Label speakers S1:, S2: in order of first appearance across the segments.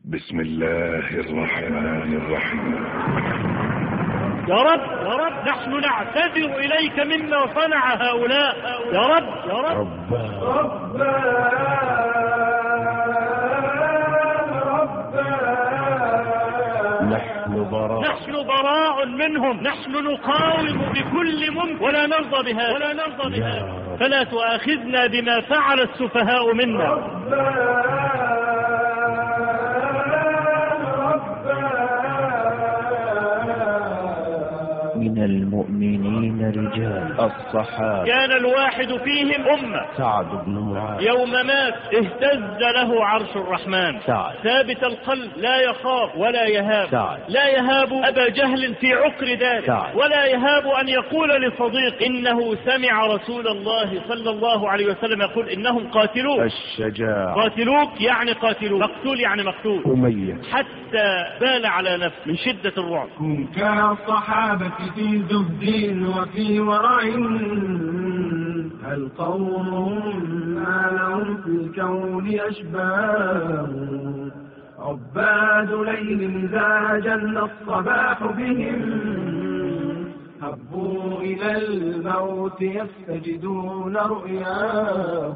S1: بسم الله الرحمن الرحيم.
S2: يا رب نحن نعتذر إليك مما صنع هؤلاء. يا رب نحن براء منهم، نحن نقاوم بكل ممكن ولا نرضى بها فلا تؤاخذنا بما فعل السفهاء منا.
S3: من المؤمنين رجال الصحابة
S2: كان الواحد فيهم أمة.
S3: سعد بن معاذ
S2: يوم مات اهتز له عرش الرحمن.
S3: سعد
S2: ثابت القلب لا يخاف ولا يهاب.
S3: سعد
S2: لا يهاب أبا جهل في عقر داره.
S3: سعد
S2: ولا يهاب أن يقول لصديق إنه سمع رسول الله صلى الله عليه وسلم يقول إنهم قاتلوك.
S3: الشجاع
S2: قاتلوك يعني قاتلوك، مقتول يعني مقتول.
S3: أمية
S2: حتى بال على نفسه من شدة الرعب.
S4: هم كالصحابة في زهد وفي ورع، هل قومهم ما لهم في الكون أشباه، عباد ليل إذا جل الصباح بهم، هبوا إلى الموت يستجدون رؤياه.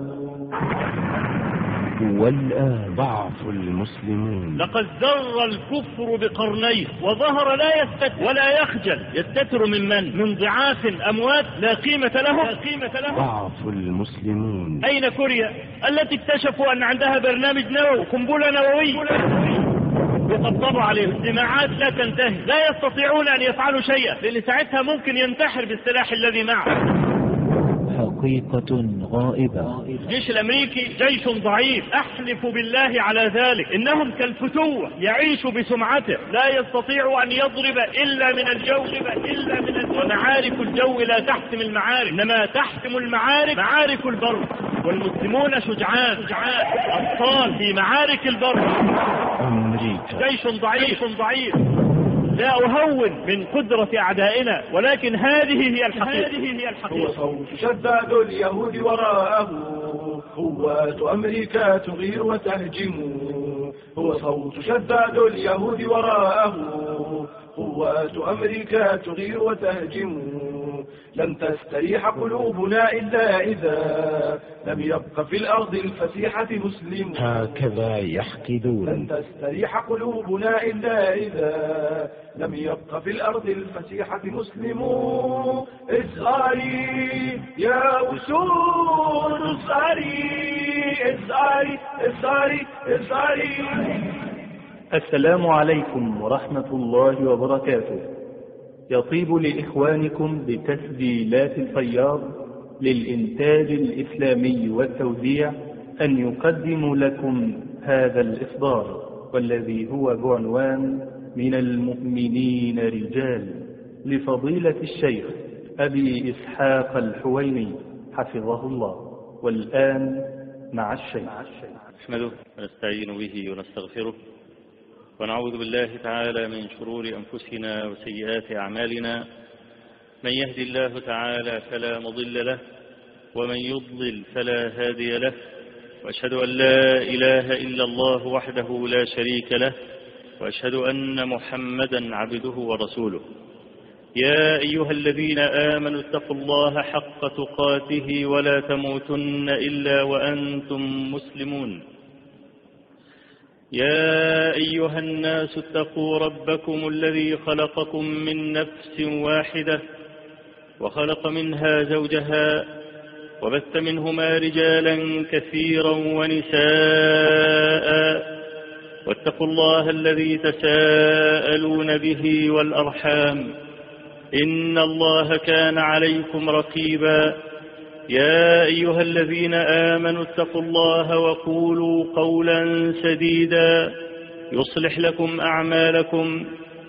S3: والآن ضعف المسلمون.
S2: لقد زر الكفر بقرنيه وظهر لا يستتر ولا يخجل. يستتر من ضعاف أموات لا قيمة له.
S3: ضعف المسلمين.
S2: أين كوريا التي اكتشفوا أن عندها برنامج نووي، قنبلة نووية، يطبطبوا عليه، اجتماعات لا تنتهي، لا يستطيعون أن يفعلوا شيئا، لأن ساعتها ممكن ينتحر بالسلاح الذي معه.
S3: حقيقة غائبة.
S2: الجيش الأمريكي جيش ضعيف، أحلف بالله على ذلك، إنهم كالفتوة يعيش بسمعته، لا يستطيع أن يضرب إلا من الجو. ومعارك الجو لا تحسم المعارك، إنما تحسم المعارك معارك البر، والمسلمون شجعان أبطال في معارك البر.
S3: أمريكا
S2: جيش ضعيف. لا أهون من قدرة أعدائنا، ولكن هذه هي الحقيقة.
S4: هو صوت شداد اليهود وراءه، قوات أمريكا تغير وتهجم. هو صوت شداد اليهود وراءه، قوات أمريكا تغير وتهجم. لن تستريح قلوبنا إلا إذا لم يبق في الأرض الفسيحة مسلم.
S3: هكذا يحقدون.
S4: لن تستريح قلوبنا إلا إذا لم يبق في الأرض الفسيحة مسلم. اسأري يا أسود، اسأري.
S5: السلام عليكم ورحمة الله وبركاته. يطيب لإخوانكم بتسجيلات الفياض للإنتاج الإسلامي والتوزيع أن يقدموا لكم هذا الإصدار، والذي هو بعنوان من المؤمنين رجال، لفضيلة الشيخ أبي إسحاق الحويني حفظه الله. والآن مع الشيخ.
S6: نحمده ونستعين به ونستغفره، ونعوذ بالله تعالى من شرور أنفسنا وسيئات أعمالنا. من يهد الله تعالى فلا مضل له، ومن يضلل فلا هادي له، وأشهد أن لا إله إلا الله وحده لا شريك له، وأشهد أن محمدا عبده ورسوله. يا أيها الذين آمنوا اتقوا الله حق تقاته ولا تموتن إلا وأنتم مسلمون. يا أيها الناس اتقوا ربكم الذي خلقكم من نفس واحدة، وخلق منها زوجها، وبث منهما رجالا كثيرا ونساء. واتقوا الله الذي تساءلون به والأرحام، إن الله كان عليكم رقيبا. يا أيها الذين آمنوا اتقوا الله وقولوا قولا سديدا يصلح لكم أعمالكم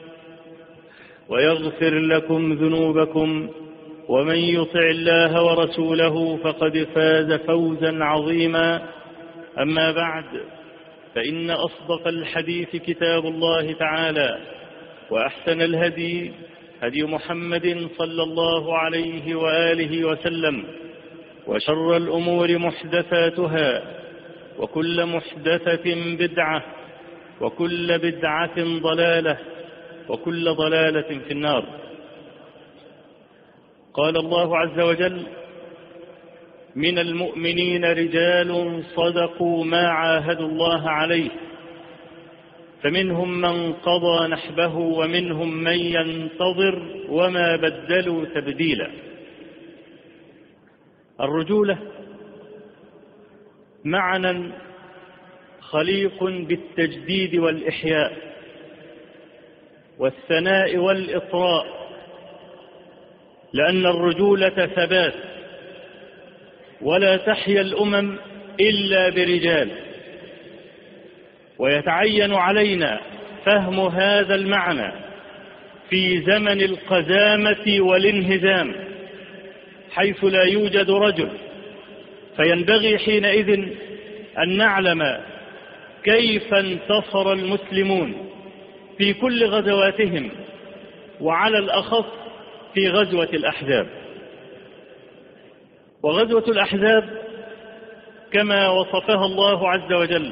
S6: ويغفر لكم ذنوبكم، ومن يطع الله ورسوله فقد فاز فوزا عظيما. أما بعد، فإن أصدق الحديث كتاب الله تعالى، وأحسن الهدي هدي محمد صلى الله عليه وآله وسلم، وشر الأمور محدثاتها، وكل محدثة بدعة، وكل بدعة ضلالة وكل ضلالة في النار. قال الله عز وجل: من المؤمنين رجال صدقوا ما عاهدوا الله عليه فمنهم من قضى نحبه ومنهم من ينتظر وما بدلوا تبديلا. الرجولة معنى خليق بالتجديد والإحياء والثناء والإطراء، لأن الرجولة ثبات، ولا تحيا الأمم إلا برجال. ويتعين علينا فهم هذا المعنى في زمن القزامة والانهزام، حيث لا يوجد رجل، فينبغي حينئذ أن نعلم كيف انتصر المسلمون في كل غزواتهم، وعلى الأخص في غزوة الأحزاب. وغزوة الأحزاب كما وصفها الله عز وجل: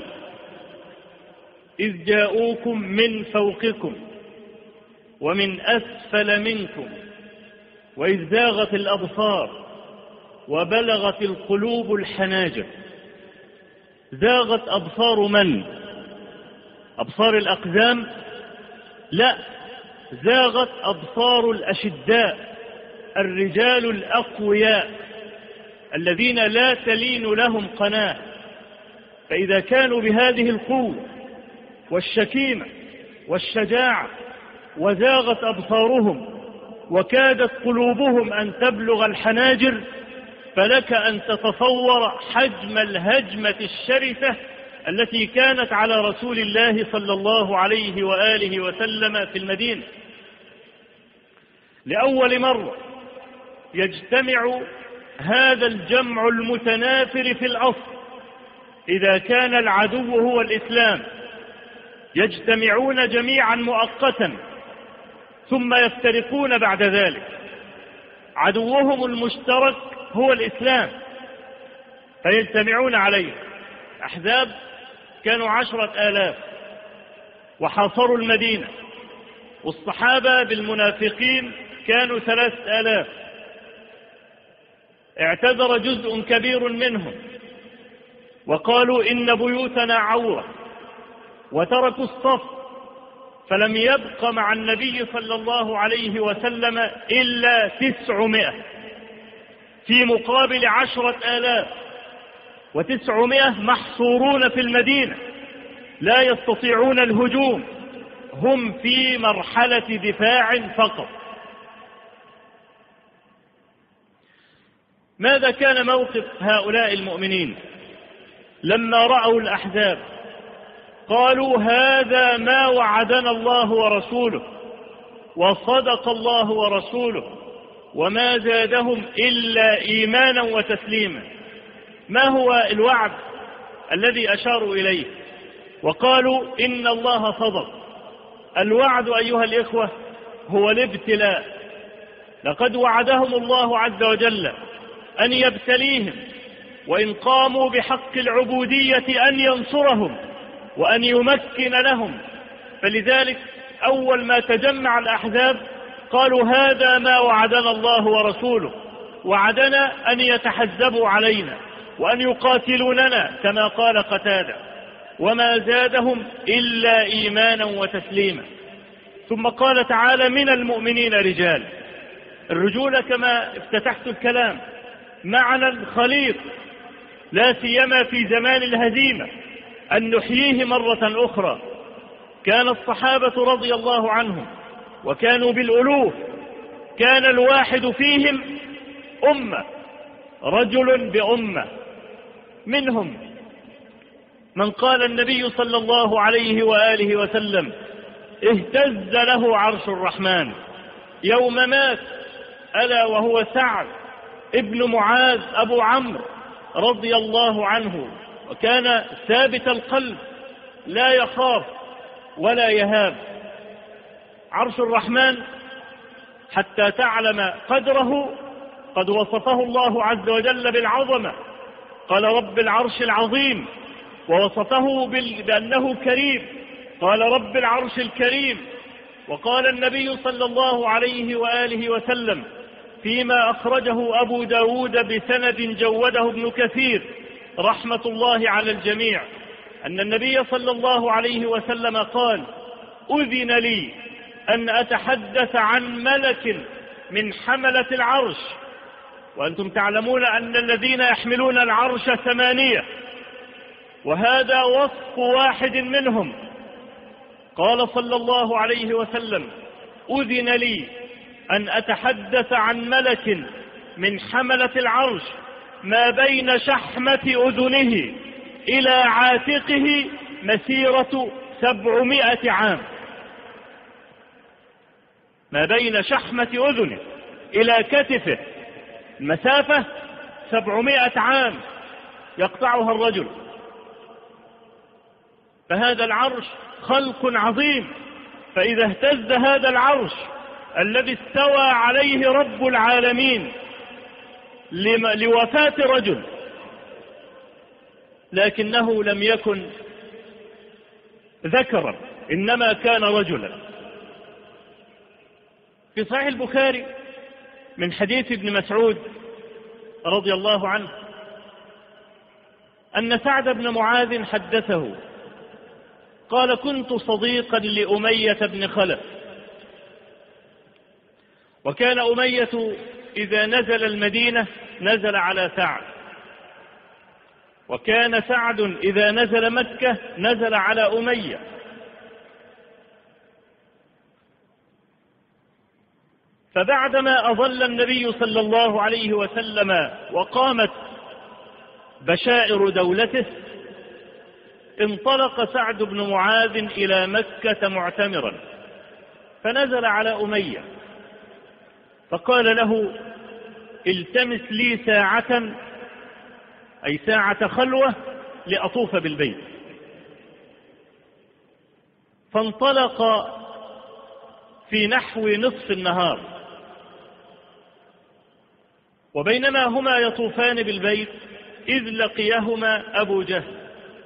S6: إذ جاءوكم من فوقكم ومن أسفل منكم وإذ زاغت الأبصار وبلغت القلوب الحناجر. زاغت أبصار من؟ أبصار الأقزام؟ لا، زاغت أبصار الأشداء، الرجال الأقوياء الذين لا تلين لهم قناة. فإذا كانوا بهذه القوة والشكيمة والشجاعة وزاغت أبصارهم وكادت قلوبهم أن تبلغ الحناجر، فلك أن تتصور حجم الهجمة الشرسة التي كانت على رسول الله صلى الله عليه وآله وسلم في المدينة. لأول مرة يجتمع هذا الجمع المتنافر في الأصل، إذا كان العدو هو الإسلام، يجتمعون جميعا مؤقتا ثم يفترقون بعد ذلك. عدوهم المشترك هو الإسلام فيجتمعون عليه. أحزاب كانوا 10,000 وحاصروا المدينة، والصحابة بالمنافقين كانوا 3,000. اعتذر جزء كبير منهم وقالوا إن بيوتنا عورة، وتركوا الصف، فلم يبق مع النبي صلى الله عليه وسلم إلا 900 في مقابل 10,000، و900 محصورون في المدينة لا يستطيعون الهجوم، هم في مرحلة دفاع فقط. ماذا كان موقف هؤلاء المؤمنين لما رأوا الأحزاب؟ قالوا: هذا ما وعدنا الله ورسوله، وصدق الله ورسوله، وما زادهم إلا إيمانا وتسليما. ما هو الوعد الذي أشاروا إليه؟ وقالوا: إن الله صدق. الوعد أيها الإخوة هو الابتلاء. لقد وعدهم الله عز وجل أن يبتليهم، وإن قاموا بحق العبودية أن ينصرهم وأن يمكن لهم. فلذلك أول ما تجمع الأحزاب قالوا: هذا ما وعدنا الله ورسوله، وعدنا أن يتحزبوا علينا وأن يقاتلوننا كما قال قتادة، وما زادهم إلا إيمانا وتسليما. ثم قال تعالى: من المؤمنين رجال. الرجولة كما افتتحت الكلام معنى خليط، لا سيما في زمان الهزيمة، أن نحييه مرة أخرى. كان الصحابة رضي الله عنهم وكانوا بالألوف، كان الواحد فيهم أمة، رجل بأمة. منهم من قال النبي صلى الله عليه وآله وسلم: اهتز له عرش الرحمن يوم مات، ألا وهو سعد ابن معاذ أبو عمرو رضي الله عنه، وكان ثابت القلب لا يخاف ولا يهاب. عرش الرحمن حتى تعلم قدره قد وصفه الله عز وجل بالعظمة، قال: رب العرش العظيم، ووصفه بأنه كريم،
S2: قال رب العرش الكريم. وقال النبي صلى الله عليه وآله وسلم فيما أخرجه أبو داود بسند جوده ابن كثير رحمة الله على الجميع أن النبي صلى الله عليه وسلم قال: أذن لي أن أتحدث عن ملك من حملة العرش، وأنتم تعلمون أن الذين يحملون العرش 8، وهذا وصف واحد منهم. قال صلى الله عليه وسلم: أذن لي أن أتحدث عن ملك من حملة العرش ما بين شحمة أذنه إلى عاتقه مسيرة 700 عام. ما بين شحمة أذنه إلى كتفه مسافة 700 عام يقطعها الرجل. فهذا العرش خلق عظيم، فإذا اهتز هذا العرش الذي استوى عليه رب العالمين لوفاة رجل، لكنه لم يكن ذكرا، إنما كان رجلا. في صحيح البخاري من حديث ابن مسعود رضي الله عنه أن سعد بن معاذ حدثه قال: كنت صديقا لأمية بن خلف، وكان أمية إذا نزل المدينة نزل على سعد، وكان سعد إذا نزل مكة نزل على أمية. فبعدما أظل النبي صلى الله عليه وسلم وقامت بشائر دولته، انطلق سعد بن معاذ إلى مكة معتمرا، فنزل على أمية فقال له: التمس لي ساعة، أي ساعة خلوة لأطوف بالبيت. فانطلق في نحو نصف النهار، وبينما هما يطوفان بالبيت إذ لقيهما أبو جهل،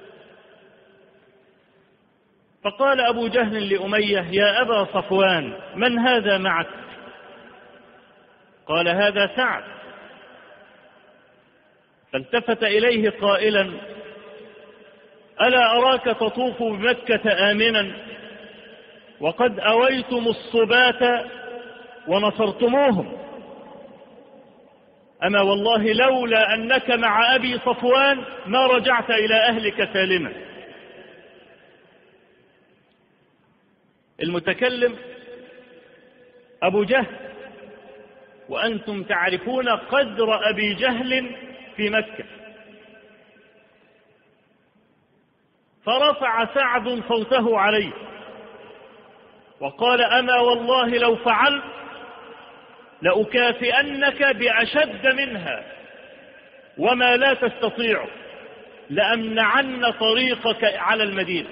S2: فقال أبو جهل لأمية: يا أبا صفوان، من هذا معك؟ قال: هذا سعد. فالتفت إليه قائلا: ألا أراك تطوف بمكة آمنا وقد أويتم الصبات ونصرتموهم، أما والله لولا أنك مع أبي صفوان ما رجعت إلى أهلك سالما. المتكلم أبو جهل، وأنتم تعرفون قدر أبي جهل في مكة. فرفع سعد صوته عليه وقال: أما والله لو فعلت لأكافئنك بأشد منها، وما لا تستطيع، لأمنعن طريقك على المدينة.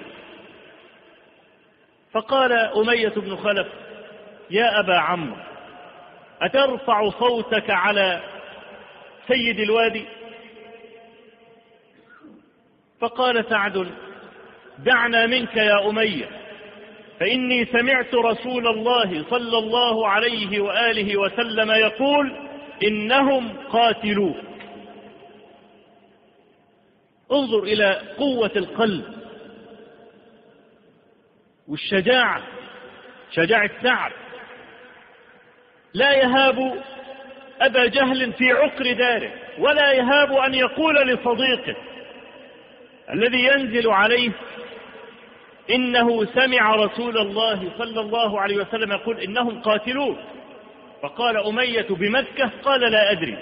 S2: فقال أمية بن خلف: يا أبا عمرو، أترفع صوتك على سيد الوادي؟ فقال سعد: دعنا منك يا أمية، فإني سمعت رسول الله صلى الله عليه وآله وسلم يقول: إنهم قاتلوك. انظر إلى قوة القلب والشجاعة، شجاعة سعد، لا يهاب أبا جهل في عقر داره، ولا يهاب أن يقول لصديقه الذي ينزل عليه إنه سمع رسول الله صلى الله عليه وسلم يقول: إنهم قاتلوك. فقال أمية: بمكة؟ قال: لا أدري.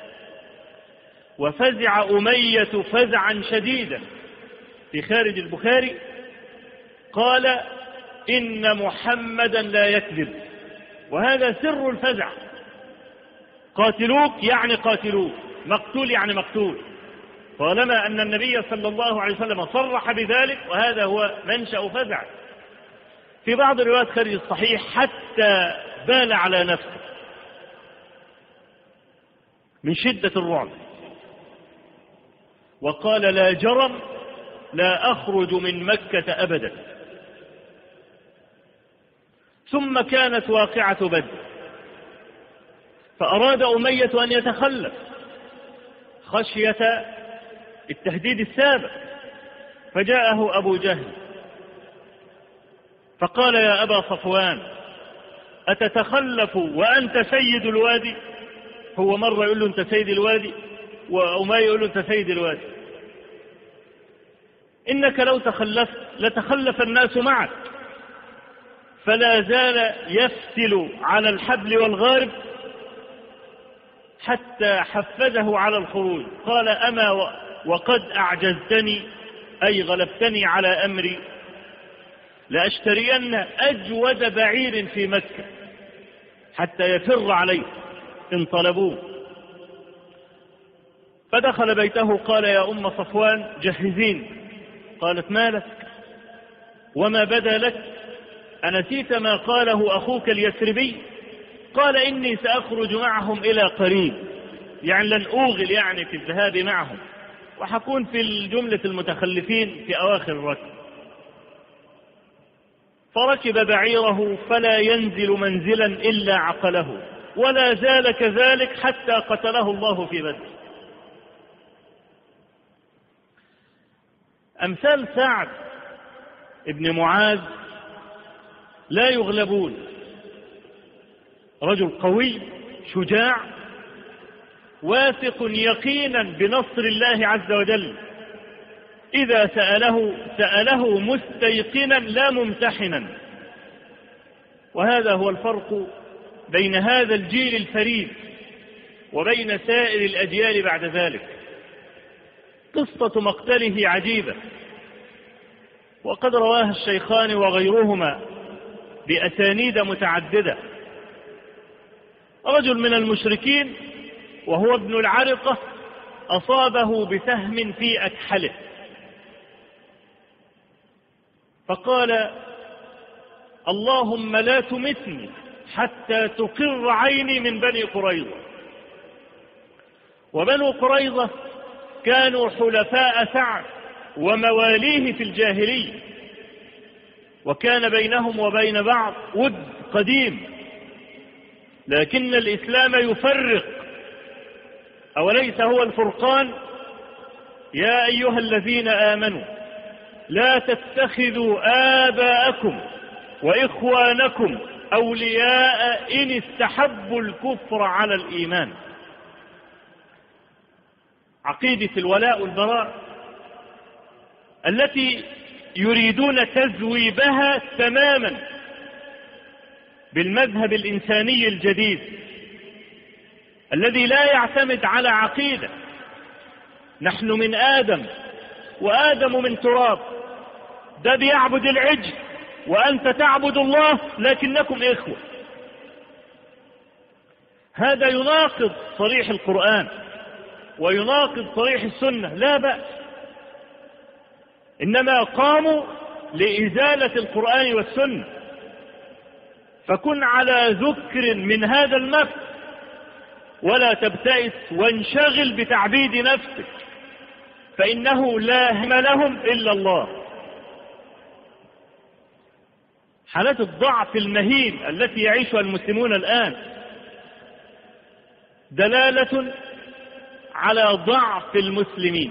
S2: وفزع أمية فزعا شديدا. في خارج البخاري قال: إن محمدا لا يكذب، وهذا سر الفزع. قاتلوك يعني قاتلوك، مقتول يعني مقتول، طالما أن النبي صلى الله عليه وسلم صرح بذلك، وهذا هو منشأ فزع. في بعض الروايات خارج الصحيح حتى بال على نفسه من شدة الرعب، وقال: لا جرم لا أخرج من مكة أبدا. ثم كانت واقعة بدر، فأراد أمية أن يتخلف خشية التهديد السابق، فجاءه أبو جهل فقال: يا أبا صفوان، أتتخلف وأنت سيد الوادي؟ هو مرة يقول له أنت سيد الوادي، وأمية يقول له أنت سيد الوادي. إنك لو تخلفت لتخلف الناس معك. فلا زال يفتل على الحبل والغارب حتى حفزه على الخروج. قال: أما وقد أعجزتني، أي غلبتني على أمري، لأشترين أجود بعير في مكة حتى يفر عليه إن طلبوه. فدخل بيته قال: يا أم صفوان جهزين. قالت: ما لك وما بدا لك؟ أنسيت ما قاله أخوك اليثربي؟ قال: إني سأخرج معهم إلى قريب، يعني لن أوغل يعني في الذهاب معهم، وحكون في الجملة المتخلفين في أواخر الركب. فركب بعيره فلا ينزل منزلا إلا عقله، ولا زال كذلك حتى قتله الله في بدر. أمثال سعد ابن معاذ لا يغلبون، رجل قوي شجاع واثق يقينا بنصر الله عز وجل، إذا سأله مستيقنا لا ممتحنا. وهذا هو الفرق بين هذا الجيل الفريد وبين سائر الأجيال بعد ذلك. قصة مقتله عجيبة، وقد رواها الشيخان وغيرهما بأسانيد متعددة. رجل من المشركين وهو ابن العرقة أصابه بسهم في أكحله، فقال: اللهم لا تمتني حتى تقر عيني من بني قريظة. وبنو قريظة كانوا حلفاء سعد ومواليه في الجاهلية، وكان بينهم وبين بعض ود قديم، لكن الإسلام يفرق. أوليس هو الفرقان؟ يا أيها الذين آمنوا لا تتخذوا آباءكم وإخوانكم أولياء إن استحبوا الكفر على الإيمان. عقيدة الولاء والبراء التي يريدون تذويبها تماما بالمذهب الإنساني الجديد الذي لا يعتمد على عقيدة. نحن من آدم وآدم من تراب، ده بيعبد العجل وأنت تعبد الله لكنكم إخوة. هذا يناقض صريح القرآن ويناقض صريح السنة، لا بأس، إنما قاموا لإزالة القرآن والسنة. فكن على ذكر من هذا المفت ولا تبتئس وانشغل بتعبيد نفسك، فإنه لا هم لهم إلا الله. حالات الضعف المهين التي يعيشها المسلمون الآن دلالة على ضعف المسلمين.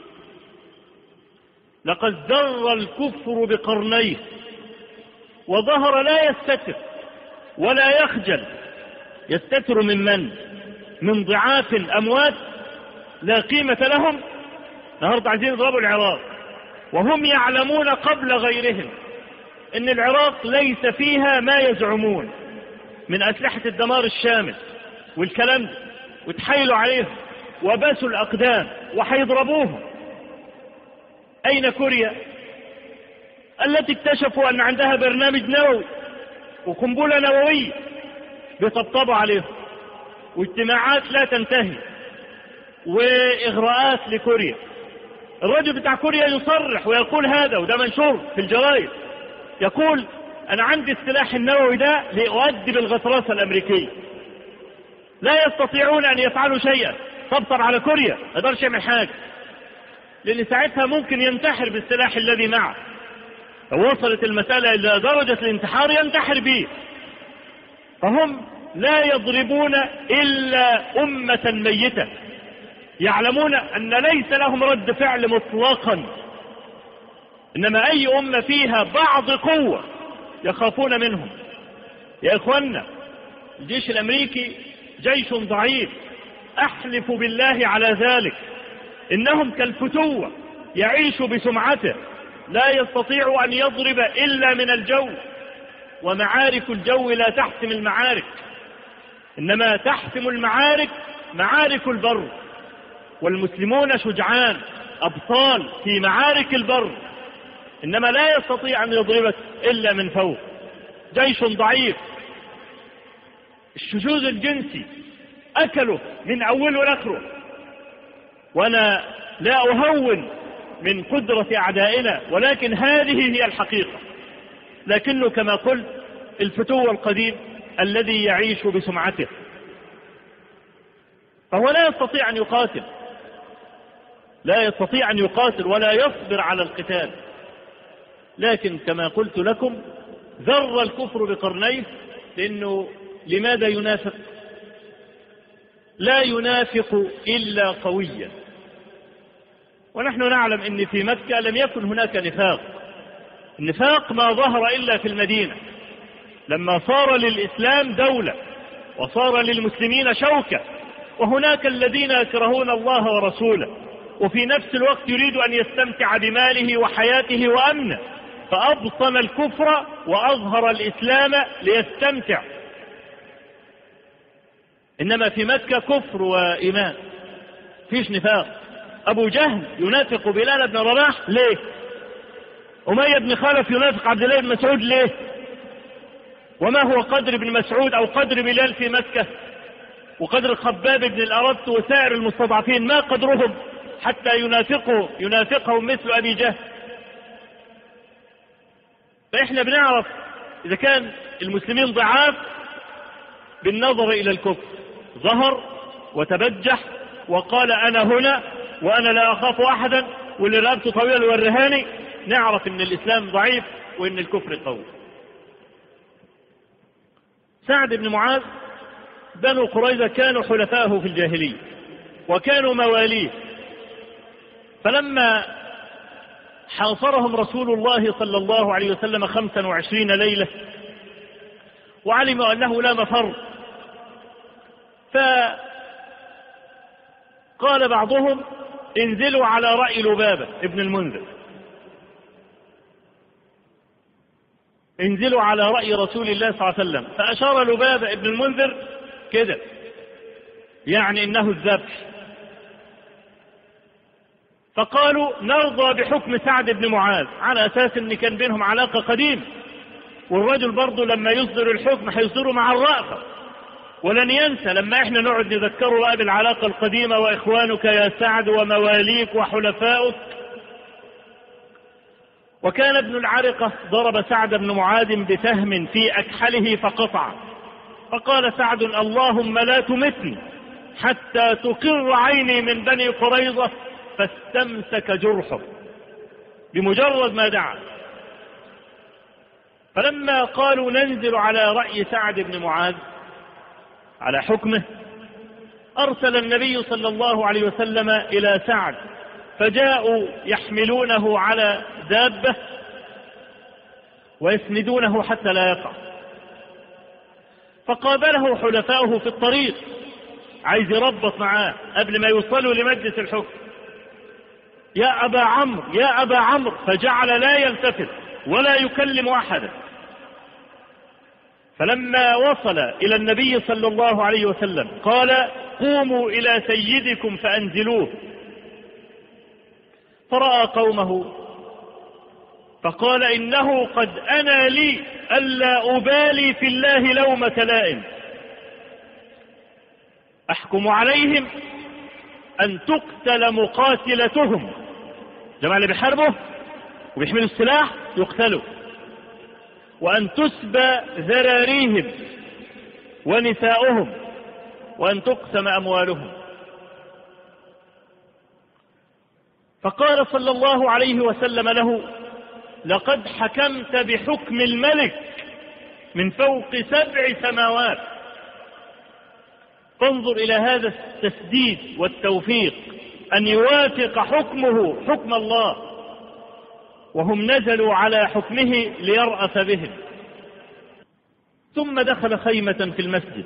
S2: لقد ذر الكفر بقرنيه وظهر لا يستتر ولا يخجل. يستتر من ضعاف أموات لا قيمة لهم. النهارده عايزين يضربوا العراق وهم يعلمون قبل غيرهم ان العراق ليس فيها ما يزعمون من أسلحة الدمار الشامل والكلام ده، وتحايلوا عليهم وباسوا الأقدام وحيضربوهم. أين كوريا التي اكتشفوا أن عندها برنامج نووي وقنبلة نووية؟ بيطبطبوا عليهم، واجتماعات لا تنتهي وإغراءات لكوريا. الرجل بتاع كوريا يصرح ويقول هذا، وده منشور في الجرائد، يقول: أنا عندي السلاح النووي ده لأؤدب الغطرسة الأمريكية. لا يستطيعون أن يفعلوا شيئا. طبطب على كوريا، ما يقدرش يعمل حاجة، لأن ساعتها ممكن ينتحر بالسلاح الذي معه. لو وصلت المسألة إلى درجة الانتحار ينتحر به. فهم لا يضربون إلا أمة ميتة، يعلمون أن ليس لهم رد فعل مطلقا، إنما أي أمة فيها بعض قوة يخافون منهم. يا إخوانا، الجيش الأمريكي جيش ضعيف، أحلف بالله على ذلك، إنهم كالفتوة يعيش بسمعته، لا يستطيع أن يضرب إلا من الجو، ومعارك الجو لا تحسم المعارك، إنما تحسم المعارك معارك البر، والمسلمون شجعان أبطال في معارك البر، إنما لا يستطيع أن يضربك إلا من فوق. جيش ضعيف، الشذوذ الجنسي أكله من أوله لآخره. وأنا لا أهون من قدرة أعدائنا، ولكن هذه هي الحقيقة. لكنه كما قلت الفتوة القديم الذي يعيش بسمعته، فهو لا يستطيع أن يقاتل، لا يستطيع أن يقاتل ولا يصبر على القتال. لكن كما قلت لكم ذر الكفر بقرنيه، لأنه لماذا ينافق؟ لا ينافق إلا قويا. ونحن نعلم أن في مكة لم يكن هناك نفاق، النفاق ما ظهر إلا في المدينة، لما صار للإسلام دولة وصار للمسلمين شوكة، وهناك الذين يكرهون الله ورسوله، وفي نفس الوقت يريد أن يستمتع بماله وحياته وأمنه، فأبطن الكفر وأظهر الإسلام ليستمتع. إنما في مكة كفر وإيمان، فيش نفاق. أبو جهل ينافق بلال بن رباح ليه؟ أمية بن خلف ينافق عبد الله بن مسعود ليه؟ وما هو قدر ابن مسعود أو قدر بلال في مكة، وقدر خباب بن الأرت وسائر المستضعفين ما قدرهم حتى ينافقهم مثل أبي جهل؟ فإحنا بنعرف إذا كان المسلمين ضعاف بالنظر إلى الكفر، ظهر وتبجح وقال أنا هنا وأنا لا أخاف أحدا واللي رقبته طويل والرهاني، نعرف إن الإسلام ضعيف وإن الكفر قوي. سعد بن معاذ بنو قريظة كانوا حلفاءه في الجاهلية وكانوا مواليه، فلما حاصرهم رسول الله صلى الله عليه وسلم 25 ليلة وعلموا أنه لا مفر، فقال بعضهم انزلوا على رأي لبابة ابن المنذر، انزلوا على رأي رسول الله صلى الله عليه وسلم، فأشار لبابة ابن المنذر كده يعني إنه الذبح، فقالوا نرضى بحكم سعد بن معاذ، على أساس أن كان بينهم علاقة قديمة، والرجل برضه لما يصدر الحكم هيصدره مع الرأفة، ولن ينسى لما احنا نقعد نذكره بقى بالعلاقة القديمة وإخوانك يا سعد ومواليك وحلفاؤك. وكان ابن العرقة ضرب سعد بن معاذ بسهم في أكحله فقطع، فقال سعد اللهم لا تمتني حتى تقر عيني من بني قريظة، فاستمسك جرحه بمجرد ما دعا. فلما قالوا ننزل على رأي سعد بن معاذ على حكمه، أرسل النبي صلى الله عليه وسلم إلى سعد، فجاءوا يحملونه على دابة ويسندونه حتى لا يقع، فقابله حلفاؤه في الطريق عايز يربط معاه قبل ما يوصلوا لمجلس الحكم، يا أبا عمرو يا أبا عمرو، فجعل لا يلتفت ولا يكلم أحدا. فلما وصل إلى النبي صلى الله عليه وسلم قال قوموا إلى سيدكم فأنزلوه، فرأى قومه فقال إنه قد أنا لي ألا أبالي في الله لومة لائم، أحكم عليهم أن تقتل مقاتلتهم، جماعة اللي بيحاربوا وبيحملوا السلاح يقتلوا، وأن تسبى ذراريهم ونساؤهم، وأن تقسم أموالهم. فقال صلى الله عليه وسلم له لقد حكمت بحكم الملك من فوق 7 سماوات. فانظر إلى هذا التسديد والتوفيق، أن يوافق حكمه حكم الله، وهم نزلوا على حكمه ليرأف بهم. ثم دخل خيمة في المسجد،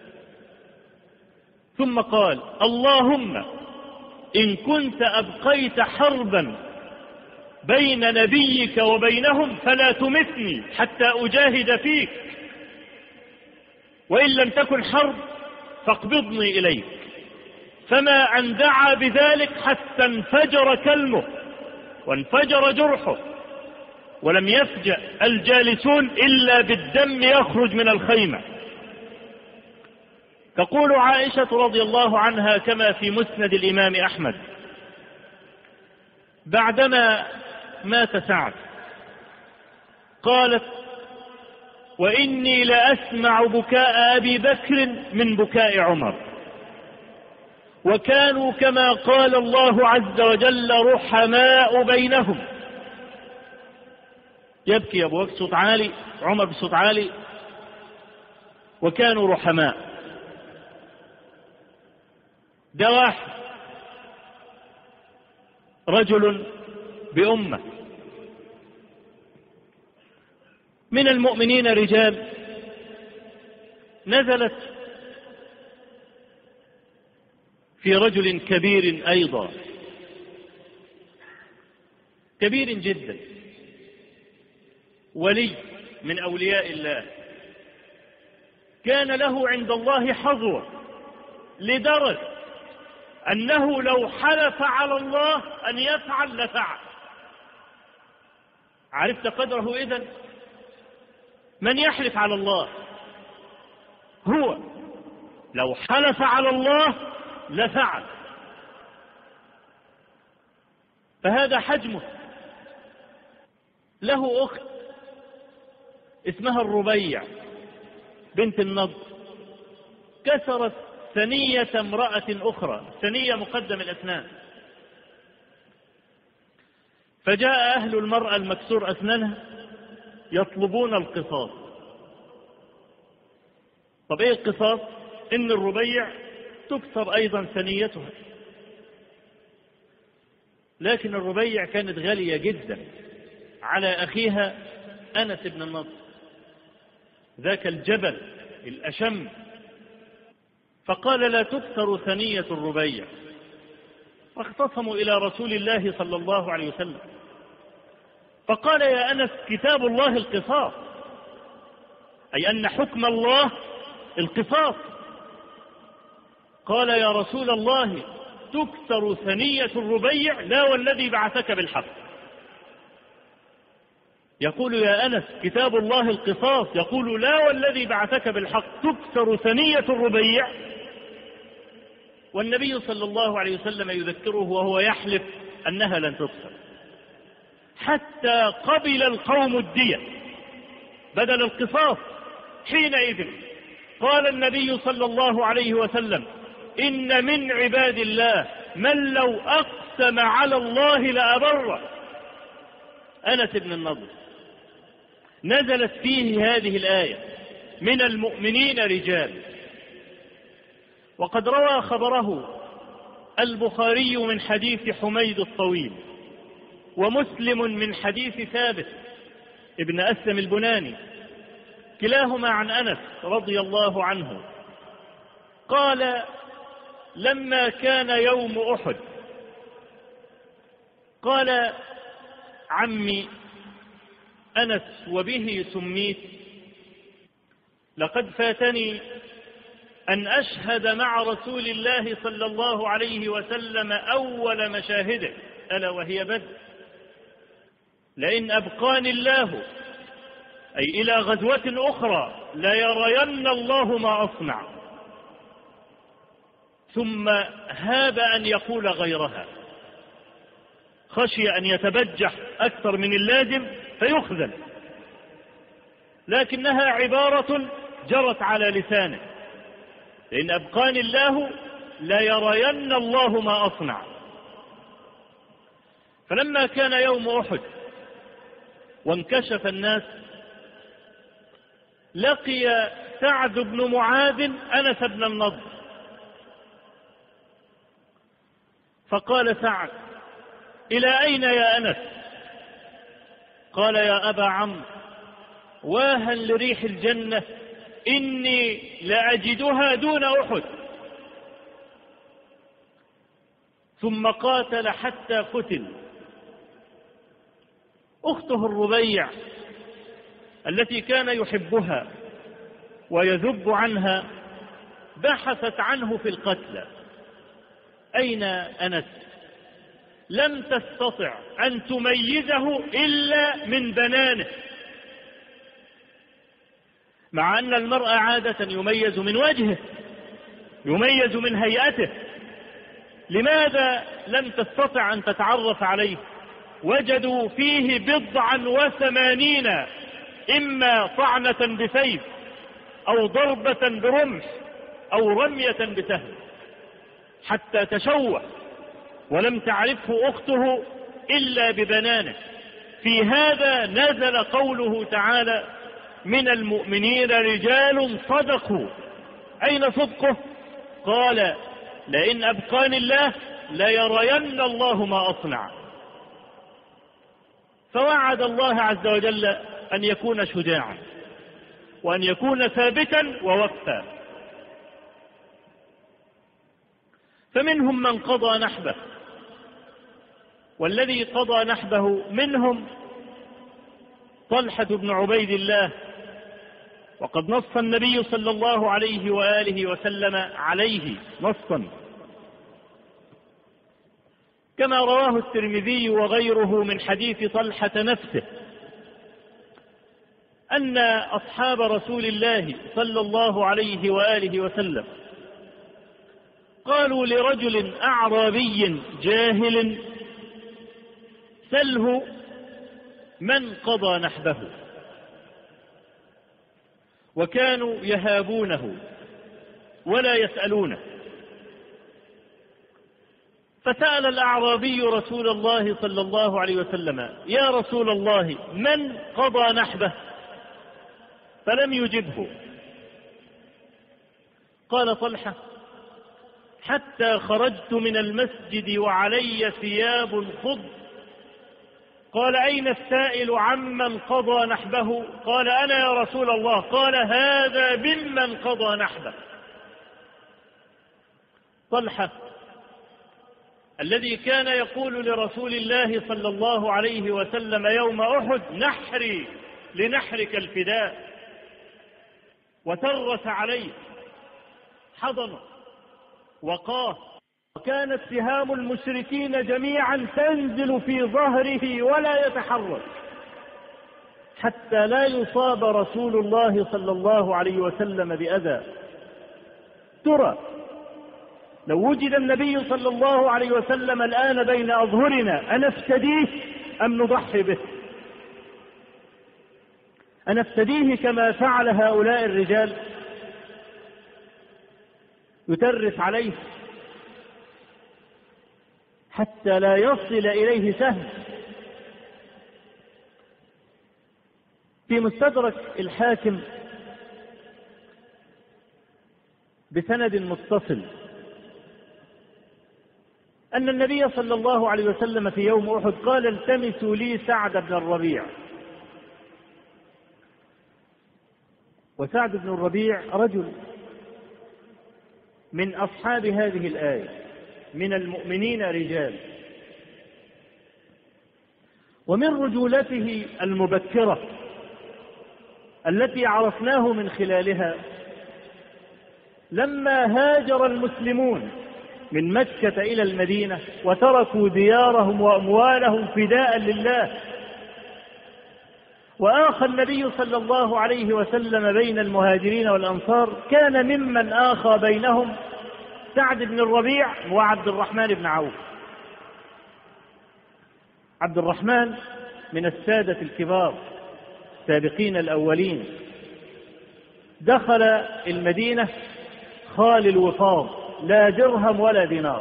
S2: ثم قال: اللهم إن كنت أبقيت حربا بين نبيك وبينهم فلا تمتني حتى أجاهد فيك، وإن لم تكن حرب فاقبضني إليك. فما أن دعا بذلك حتى انفجر كلمه وانفجر جرحه، ولم يفجأ الجالسون إلا بالدم يخرج من الخيمة. تقول عائشة رضي الله عنها كما في مسند الإمام أحمد: بعدما مات سعد قالت: وإني لأسمع بكاء أبي بكر من بكاء عمر، وكانوا كما قال الله عز وجل رحماء بينهم. يبكي أبو بكر بصوت عالي، عمر بصوت عالي، وكانوا رحماء. ده واحد رجل بأمة. من المؤمنين رجال نزلت في رجل كبير أيضا، كبير جدا، ولي من أولياء الله، كان له عند الله حظوة لدرجة أنه لو حلف على الله أن يفعل لفعل. عرفت قدره إذن؟ من يحلف على الله؟ هو لو حلف على الله لفعل. فهذا حجمه. له أخت اسمها الربيع بنت النضر، كسرت ثنية امرأة أخرى، ثنية مقدم الأسنان، فجاء أهل المرأة المكسور أسنانها يطلبون القصاص. طب إيه القصاص؟ إن الربيع تكسر أيضا ثنيتها، لكن الربيع كانت غالية جدا على أخيها أنس بن النضر، ذاك الجبل الأشم، فقال: لا تكسر ثنية الربيع. فاختصموا إلى رسول الله صلى الله عليه وسلم، فقال: يا أنس كتاب الله القصاص، أي أن حكم الله القصاص. قال: يا رسول الله تكسر ثنية الربيع؟ لا والذي بعثك بالحق. يقول: يا أنس كتاب الله القصاص، يقول: لا والذي بعثك بالحق تكسر ثنية الربيع. والنبي صلى الله عليه وسلم يذكره وهو يحلف أنها لن تكسر، حتى قبل القوم الدية بدل القصاص. حينئذ قال النبي صلى الله عليه وسلم: إن من عباد الله من لو أقسم على الله لأبره. أنس بن النضر نزلت فيه هذه الآية: من المؤمنين رجال. وقد روى خبره البخاري من حديث حميد الطويل، ومسلم من حديث ثابت ابن أسلم البناني، كلاهما عن أنس رضي الله عنه قال: لما كان يوم أحد قال عمي أنس وبه سميت: لقد فاتني أن أشهد مع رسول الله صلى الله عليه وسلم أول مشاهده، ألا وهي بدر. لئن أبقاني الله أي إلى غزوة أخرى ليرين الله ما أصنع. ثم هاب أن يقول غيرها، خشي أن يتبجح أكثر من اللازم فيخذل، لكنها عبارة جرت على لسانه: لئن أبقاني الله ليرين الله ما أصنع. فلما كان يوم أحد وانكشف الناس لقي سعد بن معاذ أنس بن النضر، فقال سعد: إلى أين يا أنس؟ قال: يا أبا عمرو، واها لريح الجنة، إني لأجدها دون أحد. ثم قاتل حتى قتل. أخته الربيع التي كان يحبها ويذب عنها بحثت عنه في القتلى: أين أنس؟ لم تستطع أن تميزه إلا من بنانه، مع أن المرء عادة يميز من وجهه، يميز من هيئته. لماذا لم تستطع أن تتعرف عليه؟ وجدوا فيه 89 إما طعنة بسيف أو ضربة برمح أو رمية بسهم، حتى تشوه، ولم تعرفه أخته إلا ببنانه. في هذا نزل قوله تعالى: من المؤمنين رجال صدقوا. أين صدقه؟ قال: لئن أبقاني الله ليرين الله ما أصنع. فوعد الله عز وجل أن يكون شجاعا وأن يكون ثابتا ووفا. فمنهم من قضى نحبه، والذي قضى نحبه منهم طلحة بن عبيد الله، وقد نص النبي صلى الله عليه وآله وسلم عليه نصا، كما رواه الترمذي وغيره من حديث طلحة نفسه، أن أصحاب رسول الله صلى الله عليه وآله وسلم قالوا لرجل أعرابي جاهل: سله من قضى نحبه. وكانوا يهابونه ولا يسألونه. فسأل الأعرابي رسول الله صلى الله عليه وسلم: يا رسول الله، من قضى نحبه؟ فلم يجبه. قال طلحة: حتى خرجت من المسجد وعلي ثياب خضر. قال: أين السائل عمن قضى نحبه؟ قال: أنا يا رسول الله. قال: هذا ممن قضى نحبه. طلحة الذي كان يقول لرسول الله صلى الله عليه وسلم يوم أحد: نحري لنحرك الفداء، وترس عليه، حضنه وقاه، وكانت سهام المشركين جميعا تنزل في ظهره ولا يتحرك حتى لا يصاب رسول الله صلى الله عليه وسلم بأذى. ترى لو وجد النبي صلى الله عليه وسلم الآن بين أظهرنا أنفتديه أم نضحي به؟ أنفتديه كما فعل هؤلاء الرجال؟ يترس عليه حتى لا يصل إليه سهم. في مستدرك الحاكم بسند متصل أن النبي صلى الله عليه وسلم في يوم أحد قال: التمسوا لي سعد بن الربيع. وسعد بن الربيع رجل من أصحاب هذه الآية: من المؤمنين رجال. ومن رجولته المبكرة التي عرفناه من خلالها لما هاجر المسلمون من مكة إلى المدينة وتركوا ديارهم وأموالهم فداء لله، وآخى النبي صلى الله عليه وسلم بين المهاجرين والأنصار، كان ممن آخى بينهم سعد بن الربيع وعبد الرحمن بن عوف. عبد الرحمن من السادة الكبار السابقين الأولين، دخل المدينة خال الوفاض، لا درهم ولا دينار.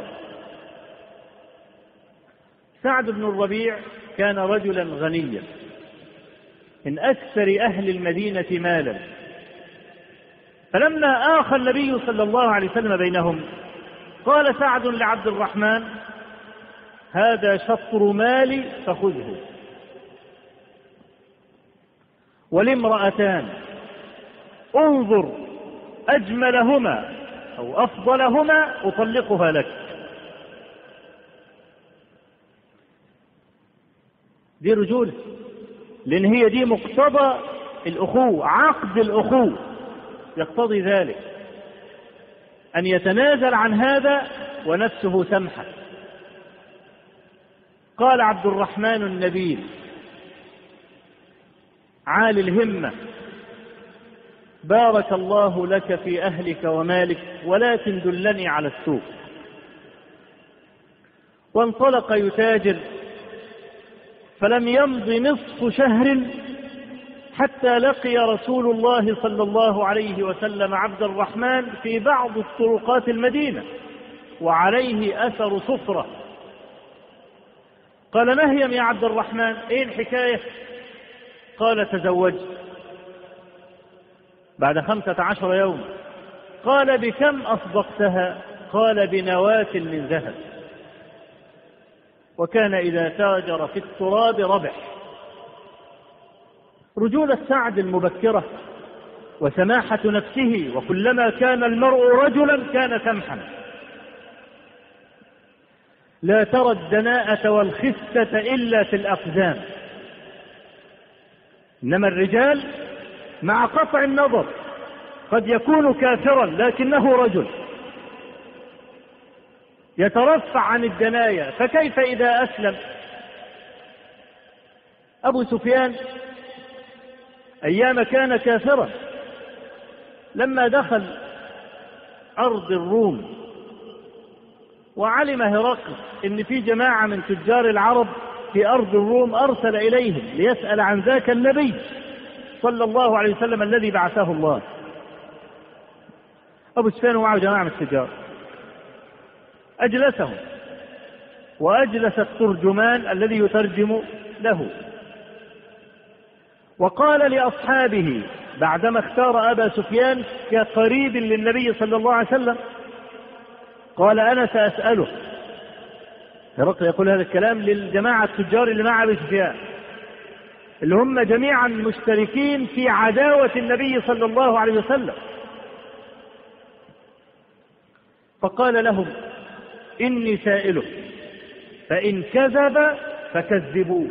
S2: سعد بن الربيع كان رجلا غنيا
S7: من أكثر أهل المدينة مالا. فلما آخى النبي صلى الله عليه وسلم بينهم قال سعد لعبد الرحمن: هذا شطر مالي فخذه، والامرأتان انظر أجملهما أو أفضلهما أطلقها لك. دي رجولة، لأن هي دي مقتضى الأخوة، عقد الأخوة يقتضي ذلك، أن يتنازل عن هذا ونفسه سمحة. قال عبد الرحمن النبيل عالي الهمة: بارك الله لك في أهلك ومالك، ولكن دلني على السوق. وانطلق يتاجر، فلم يمض نصف شهر حتى لقي رسول الله صلى الله عليه وسلم عبد الرحمن في بعض الطرقات المدينة وعليه أثر صفرة. قال: مهيم يا عبد الرحمن، ايه الحكاية؟ قال: تزوجت بعد 15 يوم. قال: بكم أصدقتها؟ قال: بنواة من ذهب. وكان إذا تاجر في التراب ربح. رجولة سعد المبكرة وسماحة نفسه، وكلما كان المرء رجلا كان سمحا. لا ترى الدناءة والخسة إلا في الأقدام، إنما الرجال مع قطع النظر قد يكون كافرا لكنه رجل يترفع عن الدنايا، فكيف إذا أسلم؟ أبو سفيان أيام كان كافرا، لما دخل أرض الروم وعلم هرقل إن في جماعة من تجار العرب في أرض الروم، أرسل إليهم ليسأل عن ذاك النبي صلى الله عليه وسلم الذي بعثه الله. أبو سفيان ومعه جماعة من التجار، أجلسهم وأجلس الترجمان الذي يترجم له، وقال لأصحابه بعدما اختار أبا سفيان كقريب للنبي صلى الله عليه وسلم، قال: أنا سأسأله. هرقل يقول هذا الكلام للجماعة التجار اللي مع أبي سفيان، اللي هم جميعا مشتركين في عداوة النبي صلى الله عليه وسلم. فقال لهم: إني سائله، فإن كذب فكذبوه.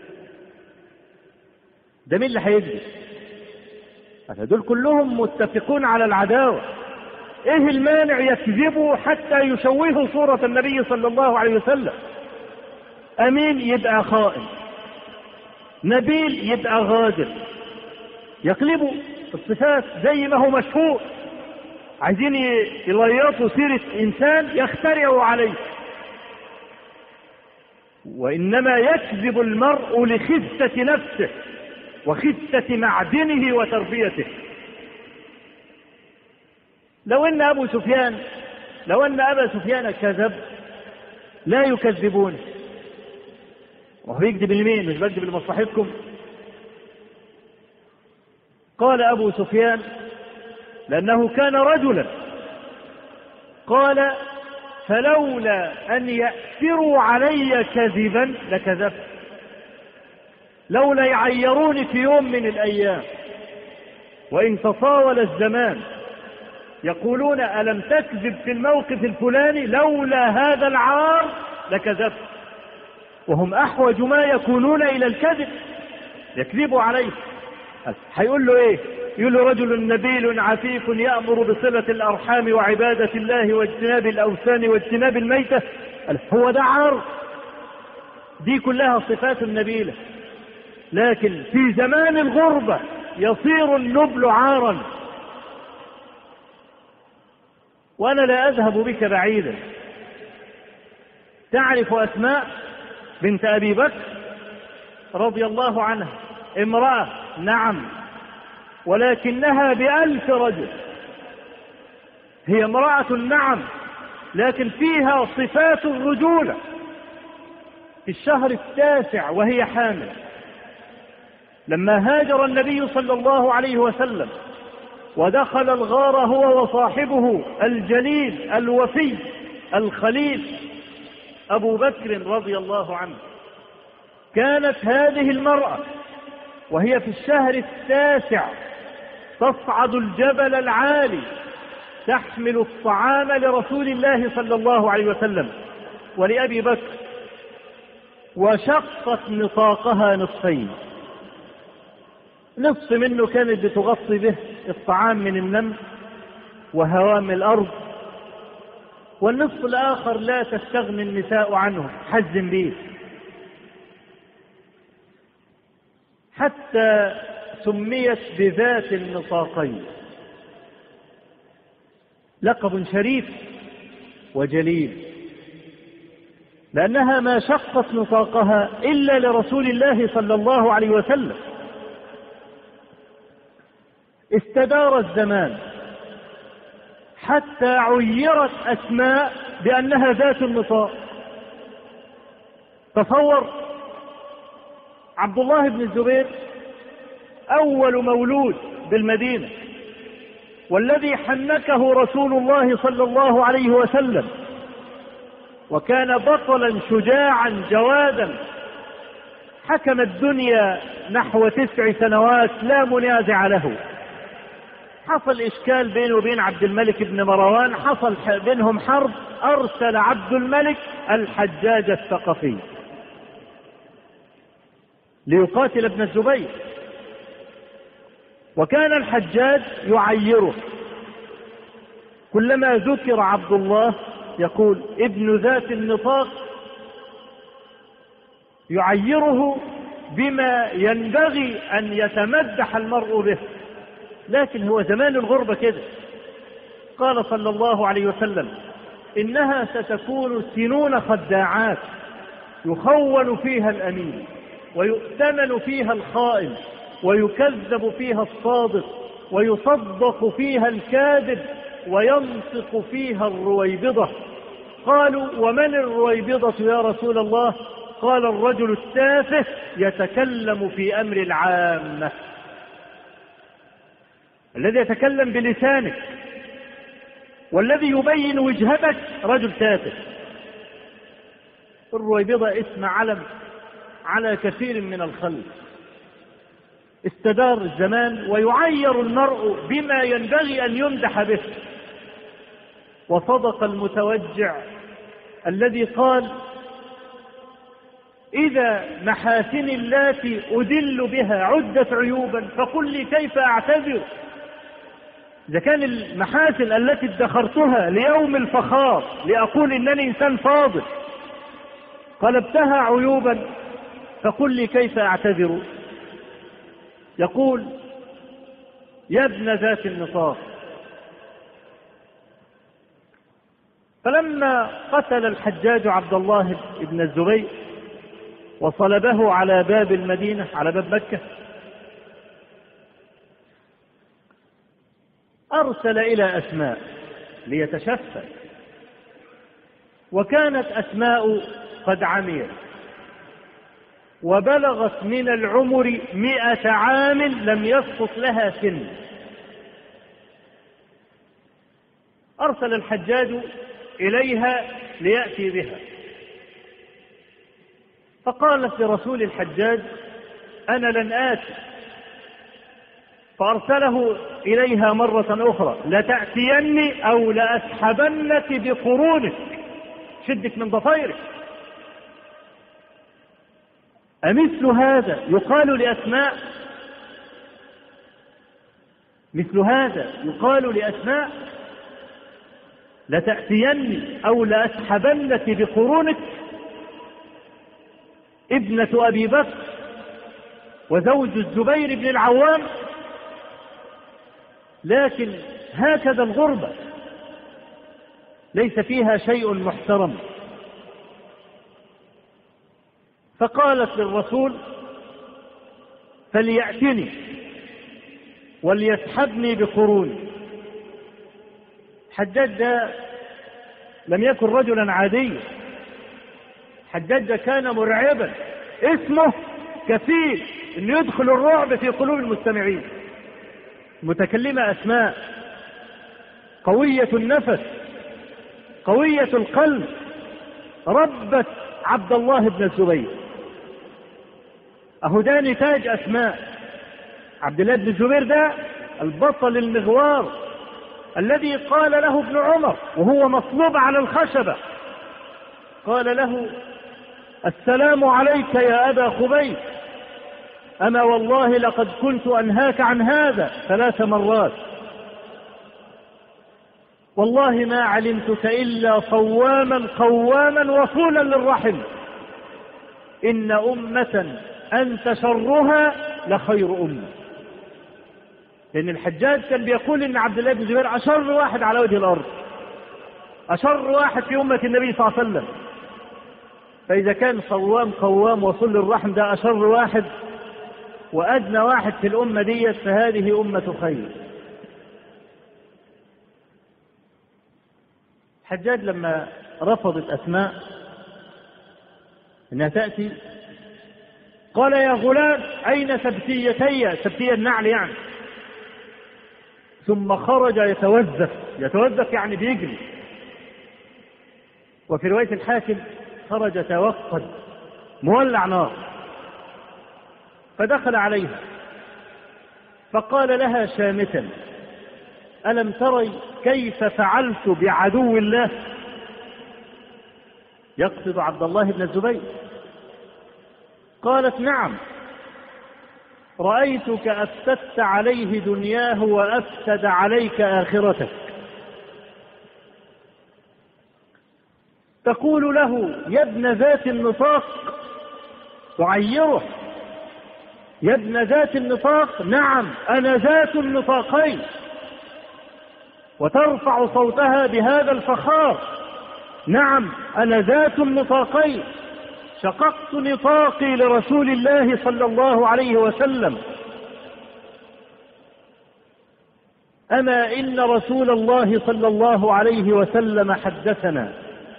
S7: ده مين اللي هيكذب؟ دول كلهم متفقون على العداوة، ايه المانع يكذبوا حتى يشوهوا صورة النبي صلى الله عليه وسلم؟ أمين يبقى خائن، نبيل يبقى غادر، يقلبوا الصفات زي ما هو مشهور. عايزين يليطوا سيرة إنسان يخترعوا عليه. وإنما يكذب المرء لخسة نفسه وخسة معدنه وتربيته. لو أن أبا سفيان كذب لا يكذبون، وهو يكذب لمين؟ مش بكذب لمصلحتكم. قال أبو سفيان لأنه كان رجلا، قال: فلولا أن يأثروا علي كذبا لكذبت، لولا يعيروني في يوم من الأيام وإن تطاول الزمان يقولون ألم تكذب في الموقف الفلاني، لولا هذا العار لكذبت. وهم أحوج ما يكونون إلى الكذب، يكذبوا عليه. هيقول له إيه؟ يقول له: رجل نبيل عفيف يأمر بصلة الأرحام وعبادة الله واجتناب الأوثان واجتناب الميتة. هو ده عار؟ دي كلها صفات النبيلة، لكن في زمان الغربة يصير النبل عارا. وأنا لا أذهب بك بعيدا، تعرف أسماء بنت أبي بكر رضي الله عنها، امرأة نعم، ولكنها ب1000 رجل. هي امرأة نعم، لكن فيها صفات الرجولة. في الشهر 9 وهي حامل لما هاجر النبي صلى الله عليه وسلم ودخل الغار هو وصاحبه الجليل الوفي الخليل أبو بكر رضي الله عنه، كانت هذه المرأة وهي في الشهر التاسع تصعد الجبل العالي تحمل الطعام لرسول الله صلى الله عليه وسلم ولأبي بكر، وشقت نطاقها نصفين، نصف منه كانت بتغطي به الطعام من النمل وهوام الأرض، والنصف الآخر لا تستغني النساء عنه حزم به، حتى سميت بذات النطاقين، لقب شريف وجليل، لأنها ما شقت نطاقها إلا لرسول الله صلى الله عليه وسلم. استدار الزمان حتى عيرت أسماء بأنها ذات النطاق. تصور عبد الله بن الزبير أول مولود بالمدينة، والذي حنكه رسول الله صلى الله عليه وسلم، وكان بطلا شجاعا جوادا، حكم الدنيا نحو 9 سنوات لا منازع له. حصل إشكال بينه وبين عبد الملك بن مروان، حصل بينهم حرب، أرسل عبد الملك الحجاج الثقفي ليقاتل ابن الزبير، وكان الحجاج يعيره، كلما ذكر عبد الله يقول ابن ذات النطاق، يعيره بما ينبغي أن يتمدح المرء به. لكن هو زمان الغربة كده. قال صلى الله عليه وسلم إنها ستكون سنون خداعات، يخون فيها الأمين ويؤتمن فيها الخائن ويكذب فيها الصادق ويصدق فيها الكاذب وينطق فيها الرويبضة. قالوا ومن الرويبضة يا رسول الله؟ قال الرجل التافه يتكلم في أمر العامة، الذي يتكلم بلسانك والذي يبين وجهتك رجل تافه. الرويبضة اسم علم على كثير من الخلق. استدار الزمان ويعير المرء بما ينبغي أن يمدح به. وصدق المتوجع الذي قال إذا محاسن اللاتي أدل بها عدت عيوبا فقل لي كيف أعتذر. إذا كان المحاسن التي ادخرتها ليوم الفخار لأقول إنني إنسان فاضل قلبتها عيوبا فقل لي كيف أعتذر. يقول يا ابن ذات النطاق. فلما قتل الحجاج عبد الله بن الزبير وصلبه على باب المدينة، على باب مكة، أرسل إلى أسماء ليتشفى، وكانت أسماء قد عميت وبلغت من العمر 100 عام لم يسقط لها سن. أرسل الحجاج إليها ليأتي بها، فقالت لرسول الحجاج أنا لن آتي، فأرسله إليها مرة أخرى لتأتيني أو لأسحبنك بقرونك، شدك من ضفيرك. أمثل هذا يقال لأسماء؟ مثل هذا يقال لأسماء؟ لتأتيني أو لأسحبنك بقرونك، ابنة أبي بكر وزوج الزبير بن العوام. لكن هكذا الغربة ليس فيها شيء محترم. فقالت للرسول فليأتني وليسحبني بقروني. حجاج ده لم يكن رجلا عاديا، حجاج ده كان مرعبا، اسمه كثير أن يدخل الرعب في قلوب المستمعين. متكلمة أسماء قوية النفس قوية القلب، ربت عبد الله بن الزبير. أهو ده نتاج أسماء. عبد الله بن الزبير ده البطل المغوار الذي قال له ابن عمر وهو مصلوب على الخشبة، قال له: السلام عليك يا أبا خبيب، أما والله لقد كنت أنهاك عن هذا 3 مرات، والله ما علمتك إلا صواما قواما وصولا للرحم، إن أمة أنت شرها لخير أمة. لأن الحجاج كان بيقول إن عبد الله بن الزبير أشر واحد على وجه الأرض، أشر واحد في أمة النبي صلى الله عليه وسلم. فإذا كان صوام قوام وصل للرحم ده أشر واحد وأدنى واحد في الأمة ديت، فهذه أمة خير. الحجاج لما رفضت أسماء أنها تأتي قال: يا غلام أين سبتيتي؟ سبتي النعل يعني. ثم خرج يتوزف يعني بيجري. وفي رواية الحاكم خرج توقد مولع نار، فدخل عليها فقال لها شامتا: ألم تري كيف فعلت بعدو الله؟ يقصد عبد الله بن الزبير. قالت: نعم، رأيتك أفسدت عليه دنياه وأفسد عليك آخرتك. تقول له: يا ابن ذات النطاق، تعيره: يا ابن ذات النطاق، نعم أنا ذات النطاقين. وترفع صوتها بهذا الفخار: نعم أنا ذات النطاقين، شققت نطاقي لرسول الله صلى الله عليه وسلم. أما إن رسول الله صلى الله عليه وسلم حدثنا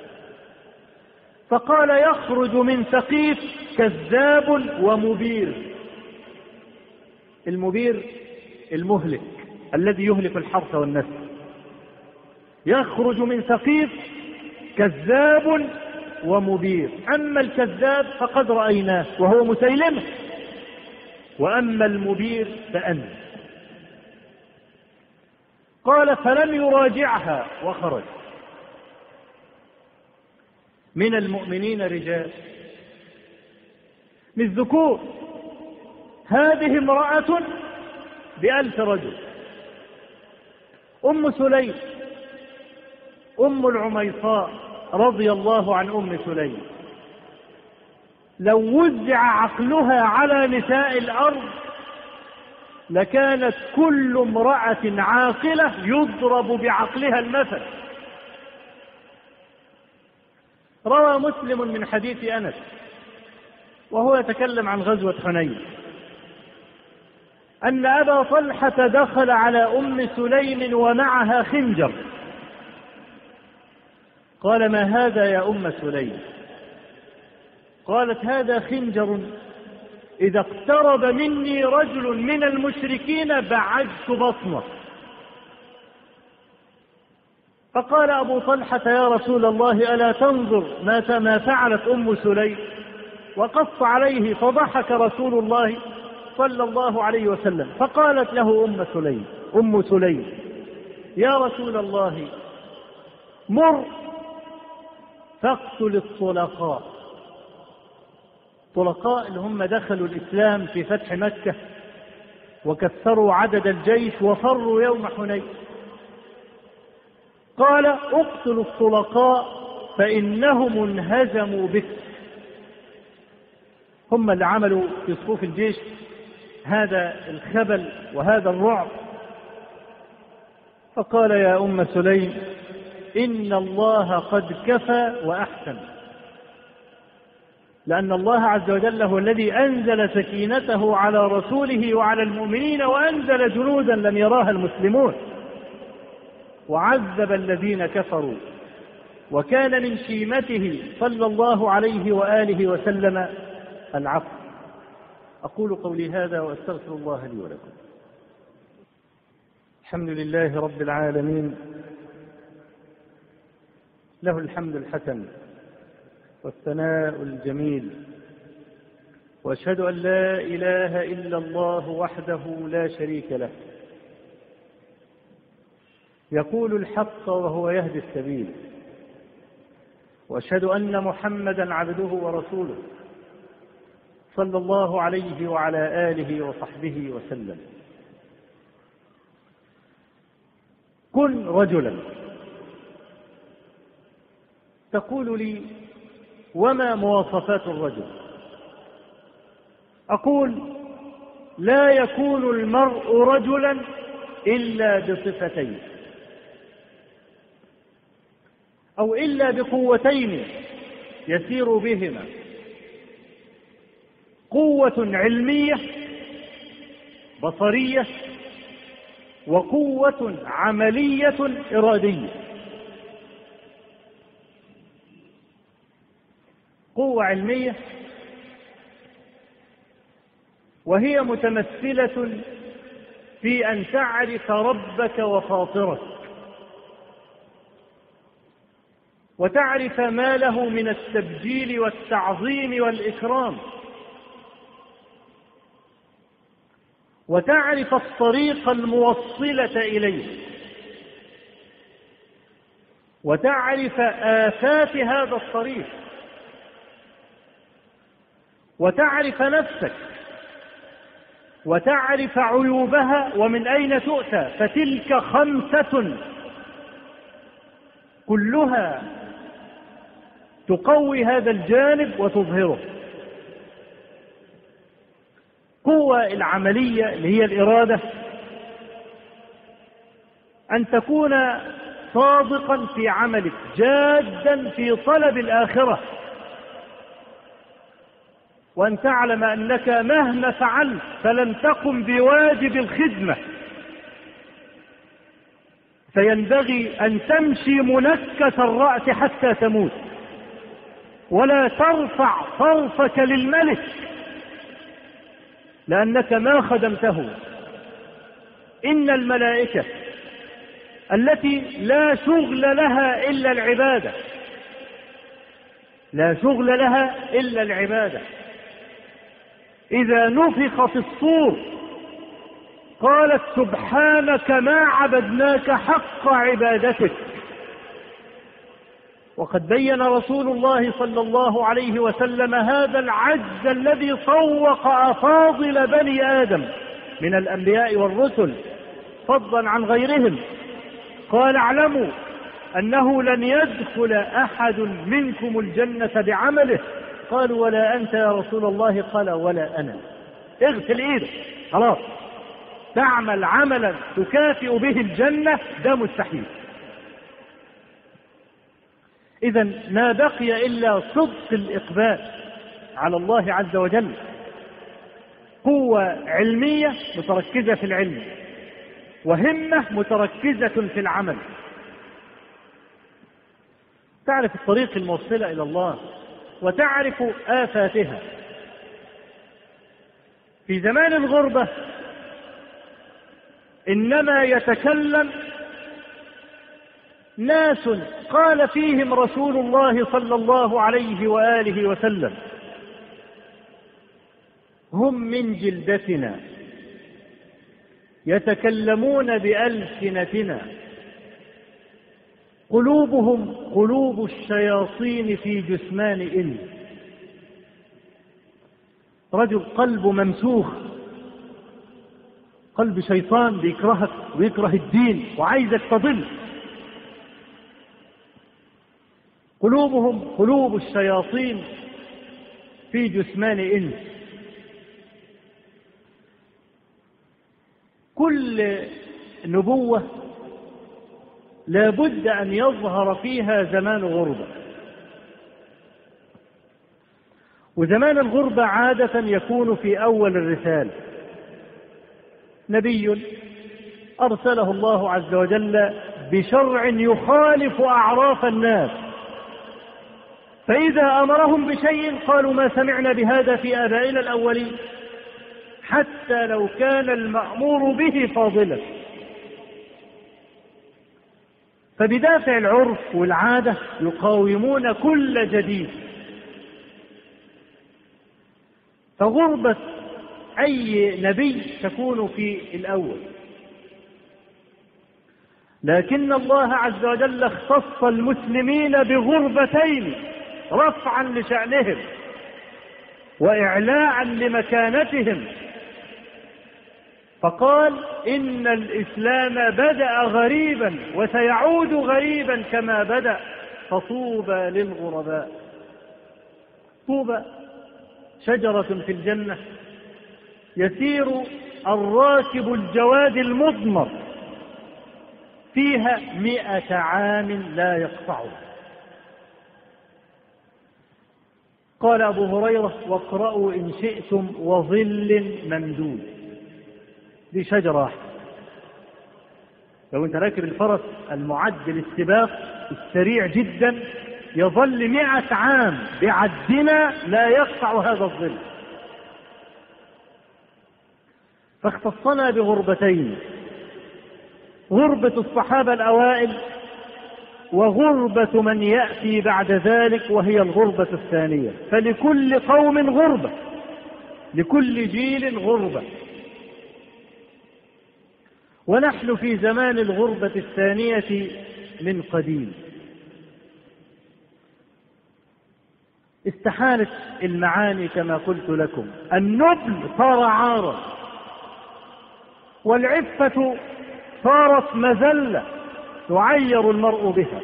S7: فقال: يخرج من ثقيف كذاب ومبير. المبير المهلك الذي يهلك الحرث والنسل. يخرج من ثقيف كذاب ومبير. أما الكذاب فقد رأيناه وهو مسيلمة، وأما المبير فأنت. قال: فلم يراجعها وخرج. من المؤمنين رجال من الذكور، هذه امرأة ب1000 رجل. أم سليم أم العميصاء رضي الله عن أم سليم، لو وزع عقلها على نساء الأرض لكانت كل امرأة عاقلة يضرب بعقلها المثل. روى مسلم من حديث أنس وهو يتكلم عن غزوة حنين أن أبا طلحة دخل على أم سليم ومعها خنجر. قال: ما هذا يا أم سليم؟ قالت: هذا خنجر إذا اقترب مني رجل من المشركين بعدت بطنه. فقال أبو طلحة: يا رسول الله ألا تنظر ما فعلت أم سليم؟ وقص عليه، فضحك رسول الله صلى الله عليه وسلم. فقالت له أم سليم: يا رسول الله مر فاقتل الطلقاء. الطلقاء اللي هم دخلوا الإسلام في فتح مكة وكثروا عدد الجيش وفروا يوم حنين. قال: اقتلوا الطلقاء فإنهم انهزموا بك. هم اللي عملوا في صفوف الجيش هذا الخبل وهذا الرعب. فقال: يا أم سليم إن الله قد كفى وأحسن، لأن الله عز وجل هو الذي أنزل سكينته على رسوله وعلى المؤمنين وأنزل جنودا لم يراها المسلمون وعذب الذين كفروا. وكان من شيمته صلى الله عليه وآله وسلم العفو. أقول قولي هذا وأستغفر الله لي ولكم. الحمد لله رب العالمين، له الحمد الحسن والثناء الجميل، وأشهد أن لا إله إلا الله وحده لا شريك له، يقول الحق وهو يهدي السبيل، وأشهد أن محمدا عبده ورسوله صلى الله عليه وعلى آله وصحبه وسلم. كن رجلا. تقول لي وما مواصفات الرجل؟ أقول لا يكون المرء رجلا إلا بصفتين أو إلا بقوتين يسير بهما: قوة علمية بصرية، وقوة عملية إرادية. قوة علمية وهي متمثلة في أن تعرف ربك وفاطرك، وتعرف ما له من التبجيل والتعظيم والإكرام، وتعرف الطريق الموصلة إليه، وتعرف آفات هذا الطريق، وتعرف نفسك، وتعرف عيوبها ومن أين تؤتى. فتلك 5 كلها تقوي هذا الجانب وتظهره. قوة العملية اللي هي الإرادة، أن تكون صادقا في عملك، جادا في طلب الآخرة، وأن تعلم أنك مهما فعلت فلن تقم بواجب الخدمة، فينبغي أن تمشي منكس الرأس حتى تموت، ولا ترفع طرفك للملك لأنك ما خدمته. إن الملائكة التي لا شغل لها إلا العبادة، لا شغل لها إلا العبادة، إذا نفخ في الصور قالت سبحانك ما عبدناك حق عبادتك. وقد بين رسول الله صلى الله عليه وسلم هذا العجز الذي صوق أفاضل بني آدم من الأنبياء والرسل فضلا عن غيرهم. قال اعلموا أنه لن يدخل أحد منكم الجنة بعمله. قالوا ولا أنت يا رسول الله؟ قال ولا أنا. اغسل إيدك خلاص، تعمل عملا تكافئ به الجنة، ده مستحيل. إذن ما بقي إلا صدق الإقبال على الله عز وجل. قوة علمية متركزة في العلم، وهمة متركزة في العمل. تعرف الطريق الموصلة إلى الله وتعرف آفاتها. في زمان الغربة إنما يتكلم ناس قال فيهم رسول الله صلى الله عليه وآله وسلم هم من جلدتنا يتكلمون بألسنتنا، قلوبهم قلوب الشياطين في جثمان إنس. رجل قلبه ممسوخ، قلب شيطان بيكرهك ويكره الدين وعايزك تضل. قلوبهم قلوب الشياطين في جثمان إنس. كل نبوة لابد أن يظهر فيها زمان غربة، وزمان الغربة عادة يكون في أول الرسالة. نبي أرسله الله عز وجل بشرع يخالف أعراف الناس، فإذا أمرهم بشيء قالوا ما سمعنا بهذا في آبائنا الأولين. حتى لو كان المأمور به فاضلا. فبدافع العرف والعادة يقاومون كل جديد. فغربة أي نبي تكون في الأول، لكن الله عز وجل اختص المسلمين بغربتين رفعا لشأنهم وإعلاء لمكانتهم، فقال إن الإسلام بدأ غريبا وسيعود غريبا كما بدأ، فطوبى للغرباء. طوبى شجرة في الجنة يسير الراكب الجواد المضمر فيها 100 عام لا يقطعها. قال أبو هريرة: واقرأوا إن شئتم وظل ممدود. دي شجرة واحدة، لو أنت راكب الفرس المعد للسباق السريع جدا يظل 100 عام بعدنا لا يقطع هذا الظل. فاختصنا بغربتين: غربة الصحابة الأوائل وغربة من يأتي بعد ذلك، وهي الغربة الثانية. فلكل قوم غربة، لكل جيل غربة. ونحن في زمان الغربة الثانية من قديم. استحالت المعاني كما قلت لكم. النبل صار عارا، والعفة صارت مذلة يعير المرء بها.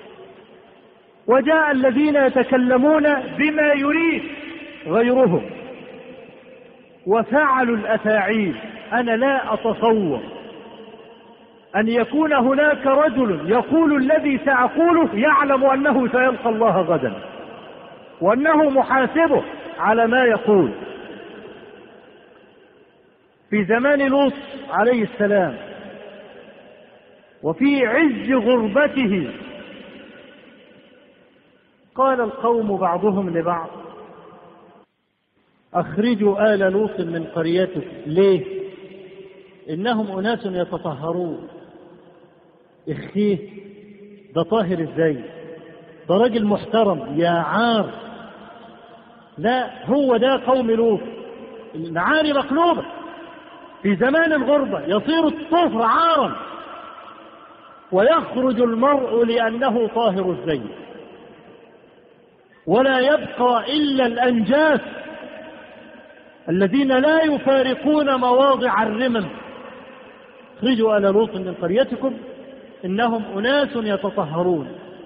S7: وجاء الذين يتكلمون بما يريد غيرهم وفعلوا الأفاعيل. أنا لا أتصور أن يكون هناك رجل يقول الذي سأقوله يعلم أنه سيلقى الله غدا وأنه محاسبه على ما يقول. في زمان لوط عليه السلام وفي عز غربته قال القوم بعضهم لبعض: أخرجوا آل لوط من قريتك. ليه؟ إنهم أناس يتطهرون. إخيه ده طاهر إزاي؟ ده راجل محترم يا عار. لا، هو ده قوم لوط. المعاني مقلوبة. في زمان الغربة يصير الطهر عارا، ويخرج المرء لأنه طاهر الزي، ولا يبقى إلا الأنجاس الذين لا يفارقون مواضع الرمم. اخرجوا آل لوط من قريتكم إنهم أناس يتطهرون.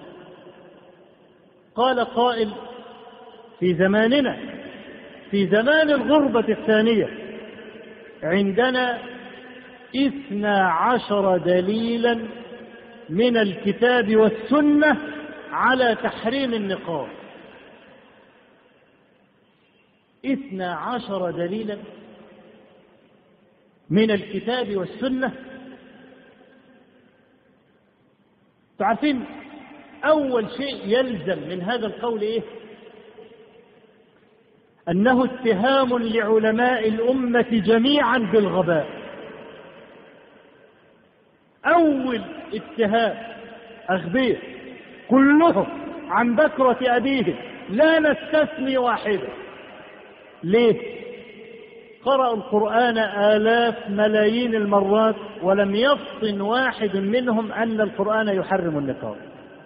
S7: قال قائل: في زماننا في زمان الغربة الثانية عندنا 12 دليلا من الكتاب والسنة على تحريم النقاب. 12 دليلا من الكتاب والسنة. تعرفين أول شيء يلزم من هذا القول إيه؟ أنه اتهام لعلماء الأمة جميعا بالغباء. أول اتهام، أغبياء كلهم عن بكرة أبيهم لا نستثني واحدة. ليه؟ قرأوا القرآن آلاف ملايين المرات ولم يفطن واحد منهم أن القرآن يحرم النقاب،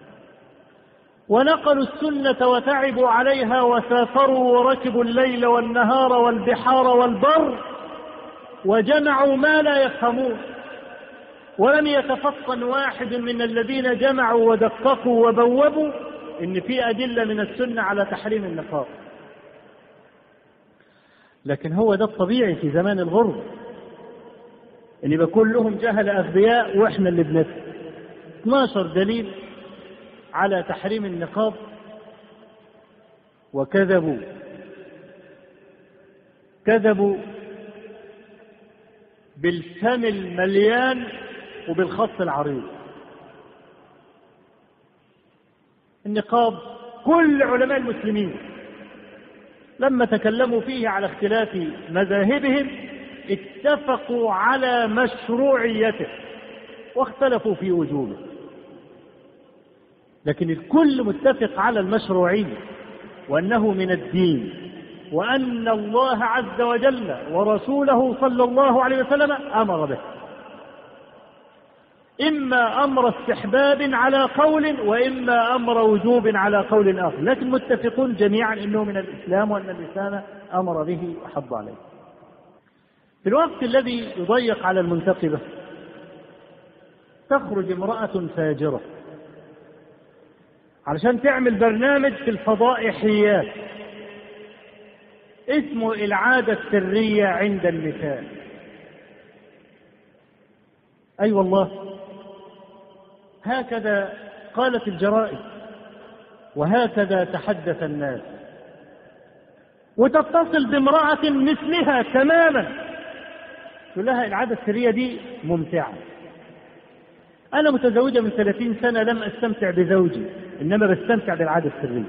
S7: ونقلوا السنة وتعبوا عليها وسافروا وركبوا الليل والنهار والبحار والبر وجمعوا ما لا يفهمون، ولم يتفطن واحد من الذين جمعوا ودققوا وبوبوا إن في أدلة من السنة على تحريم النقاب. لكن هو ده الطبيعي في زمان الغرب، إن يبقى كلهم جهل أغبياء وإحنا اللي بنفهم. 12 دليل على تحريم النقاب وكذبوا. كذبوا بالفم المليان وبالخط العريض. النقاب كل علماء المسلمين لما تكلموا فيه على اختلاف مذاهبهم اتفقوا على مشروعيته واختلفوا في وجوبه، لكن الكل متفق على المشروعية وأنه من الدين، وأن الله عز وجل ورسوله صلى الله عليه وسلم أمر به، إما أمر استحباب على قول وإما أمر وجوب على قول آخر، لكن متفقون جميعا إنه من الإسلام وأن الإسلام أمر به وحض عليه. في الوقت الذي يضيق على المنتقبة تخرج امرأة فاجرة علشان تعمل برنامج في الفضائحيات اسمه العادة السرية عند النساء. أي والله هكذا قالت الجرائد وهكذا تحدث الناس، وتتصل بامرأة مثلها تماما تقول لها العادة السرية دي ممتعة، أنا متزوجة من 30 سنة لم أستمتع بزوجي إنما بستمتع بالعادة السرية.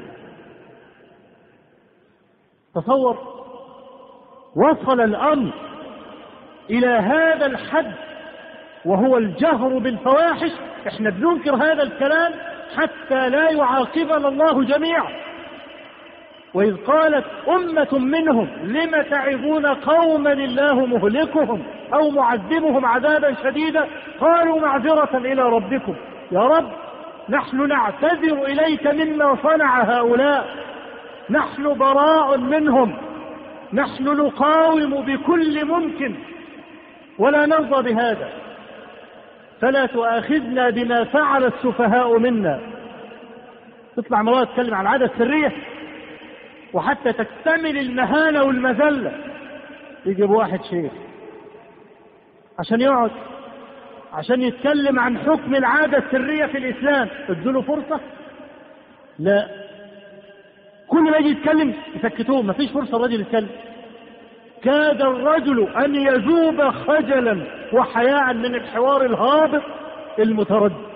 S7: تصور وصل الأمر إلى هذا الحد وهو الجهر بالفواحش. احنا بننكر هذا الكلام حتى لا يعاقبنا الله جميعا. وإذ قالت أمة منهم لم تعظون قوما الله مهلكهم أو معذبهم عذابا شديدا قالوا معذرة إلى ربكم. يا رب نحن نعتذر إليك مما صنع هؤلاء، نحن براء منهم، نحن نقاوم بكل ممكن ولا نرضى بهذا، فلا تؤاخذنا بما فعل السفهاء منا. تطلع مرات تتكلم عن العادة السرية وحتى تكتمل المهانة والمذلة يجيب واحد شيخ عشان يقعد عشان يتكلم عن حكم العادة السرية في الإسلام. ادوا فرصة؟ لا، كل ما يجي يتكلم يسكتوه، ما فيش فرصة الرجل يتكلم. كاد الرجل أن يذوب خجلا وحياء من الحوار الهابط المتردد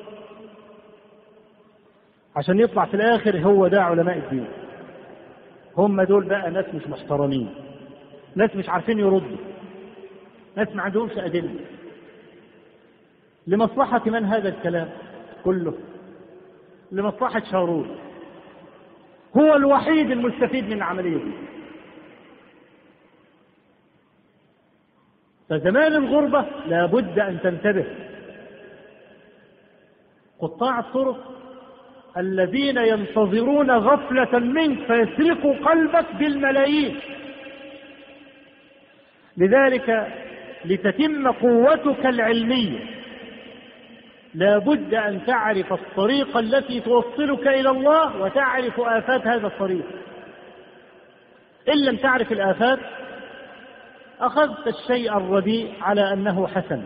S7: عشان يطلع في الآخر هو ده علماء الدين. هم دول بقى ناس مش محترمين، ناس مش عارفين يردوا، ناس ما عندهمش أدلة. لمصلحة من هذا الكلام كله؟ لمصلحة شارون، هو الوحيد المستفيد من العملية دي. فزمان الغربة لابد أن تنتبه. قطاع الطرق الذين ينتظرون غفلة منك فيسرقوا قلبك بالملايين. لذلك لتتم قوتك العلمية لابد أن تعرف الطريقة التي توصلك إلى الله وتعرف آفات هذا الطريق. إن لم تعرف الآفات أخذت الشيء الرديء على أنه حسن.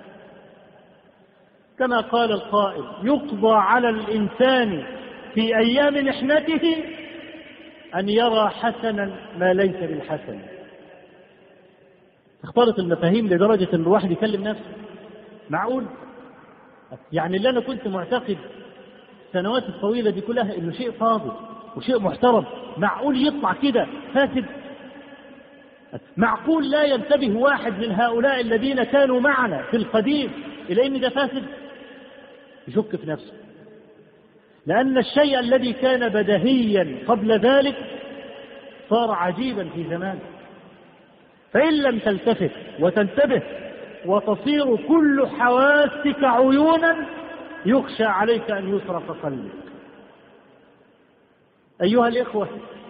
S7: كما قال القائل يقضى على الإنسان في أيام محنته أن يرى حسنا ما ليس بالحسن. اختلط المفاهيم لدرجة أن الواحد يكلم نفسه. معقول؟ يعني اللي أنا كنت معتقد السنوات الطويلة دي كلها إنه شيء فاضل وشيء محترم، معقول يطلع كده فاسد؟ معقول لا ينتبه واحد من هؤلاء الذين كانوا معنا في القديم إلى إن ده فاسد؟ يشك في نفسه، لأن الشيء الذي كان بديهيا قبل ذلك صار عجيبا في زمان. فإن لم تلتفت وتنتبه وتصير كل حواسك عيونا يخشى عليك أن يسرق قلبك. أيها الإخوة،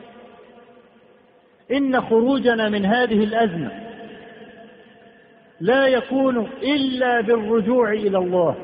S7: إن خروجنا من هذه الأزمة لا يكون إلا بالرجوع إلى الله،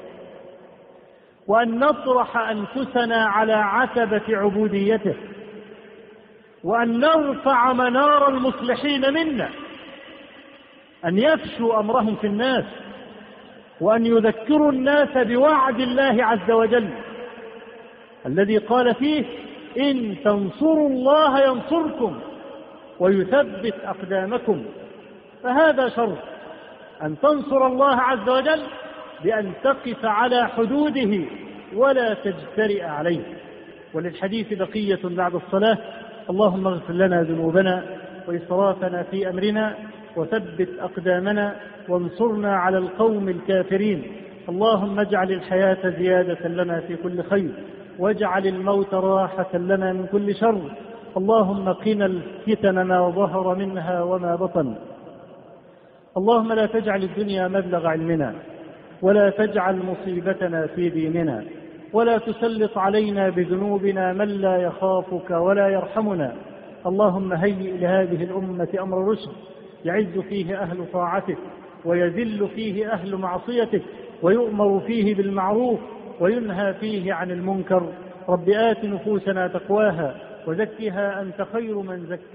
S7: وأن نطرح أنفسنا على عتبة عبوديته، وأن نرفع منار المصلحين منا، أن يفشوا أمرهم في الناس، وأن يذكروا الناس بوعد الله عز وجل الذي قال فيه إن تنصروا الله ينصركم ويثبت أقدامكم. فهذا شرط أن تنصر الله عز وجل بأن تقف على حدوده ولا تجترئ عليه. وللحديث بقية بعد الصلاة. اللهم اغفر لنا ذنوبنا وإسرافنا في أمرنا وثبت أقدامنا وانصرنا على القوم الكافرين. اللهم اجعل الحياة زيادة لنا في كل خير، واجعل الموت راحة لنا من كل شر. اللهم قنا الفتن ما ظهر منها وما بطن. اللهم لا تجعل الدنيا مبلغ علمنا، ولا تجعل مصيبتنا في ديننا، ولا تسلط علينا بذنوبنا من لا يخافك ولا يرحمنا. اللهم هيئ لهذه الأمة أمر رشد، يعز فيه أهل طاعتك، ويذل فيه أهل معصيتك، ويؤمر فيه بالمعروف، وينهى فيه عن المنكر. رب آت نفوسنا تقواها، وزكها أنت خير من زكاها.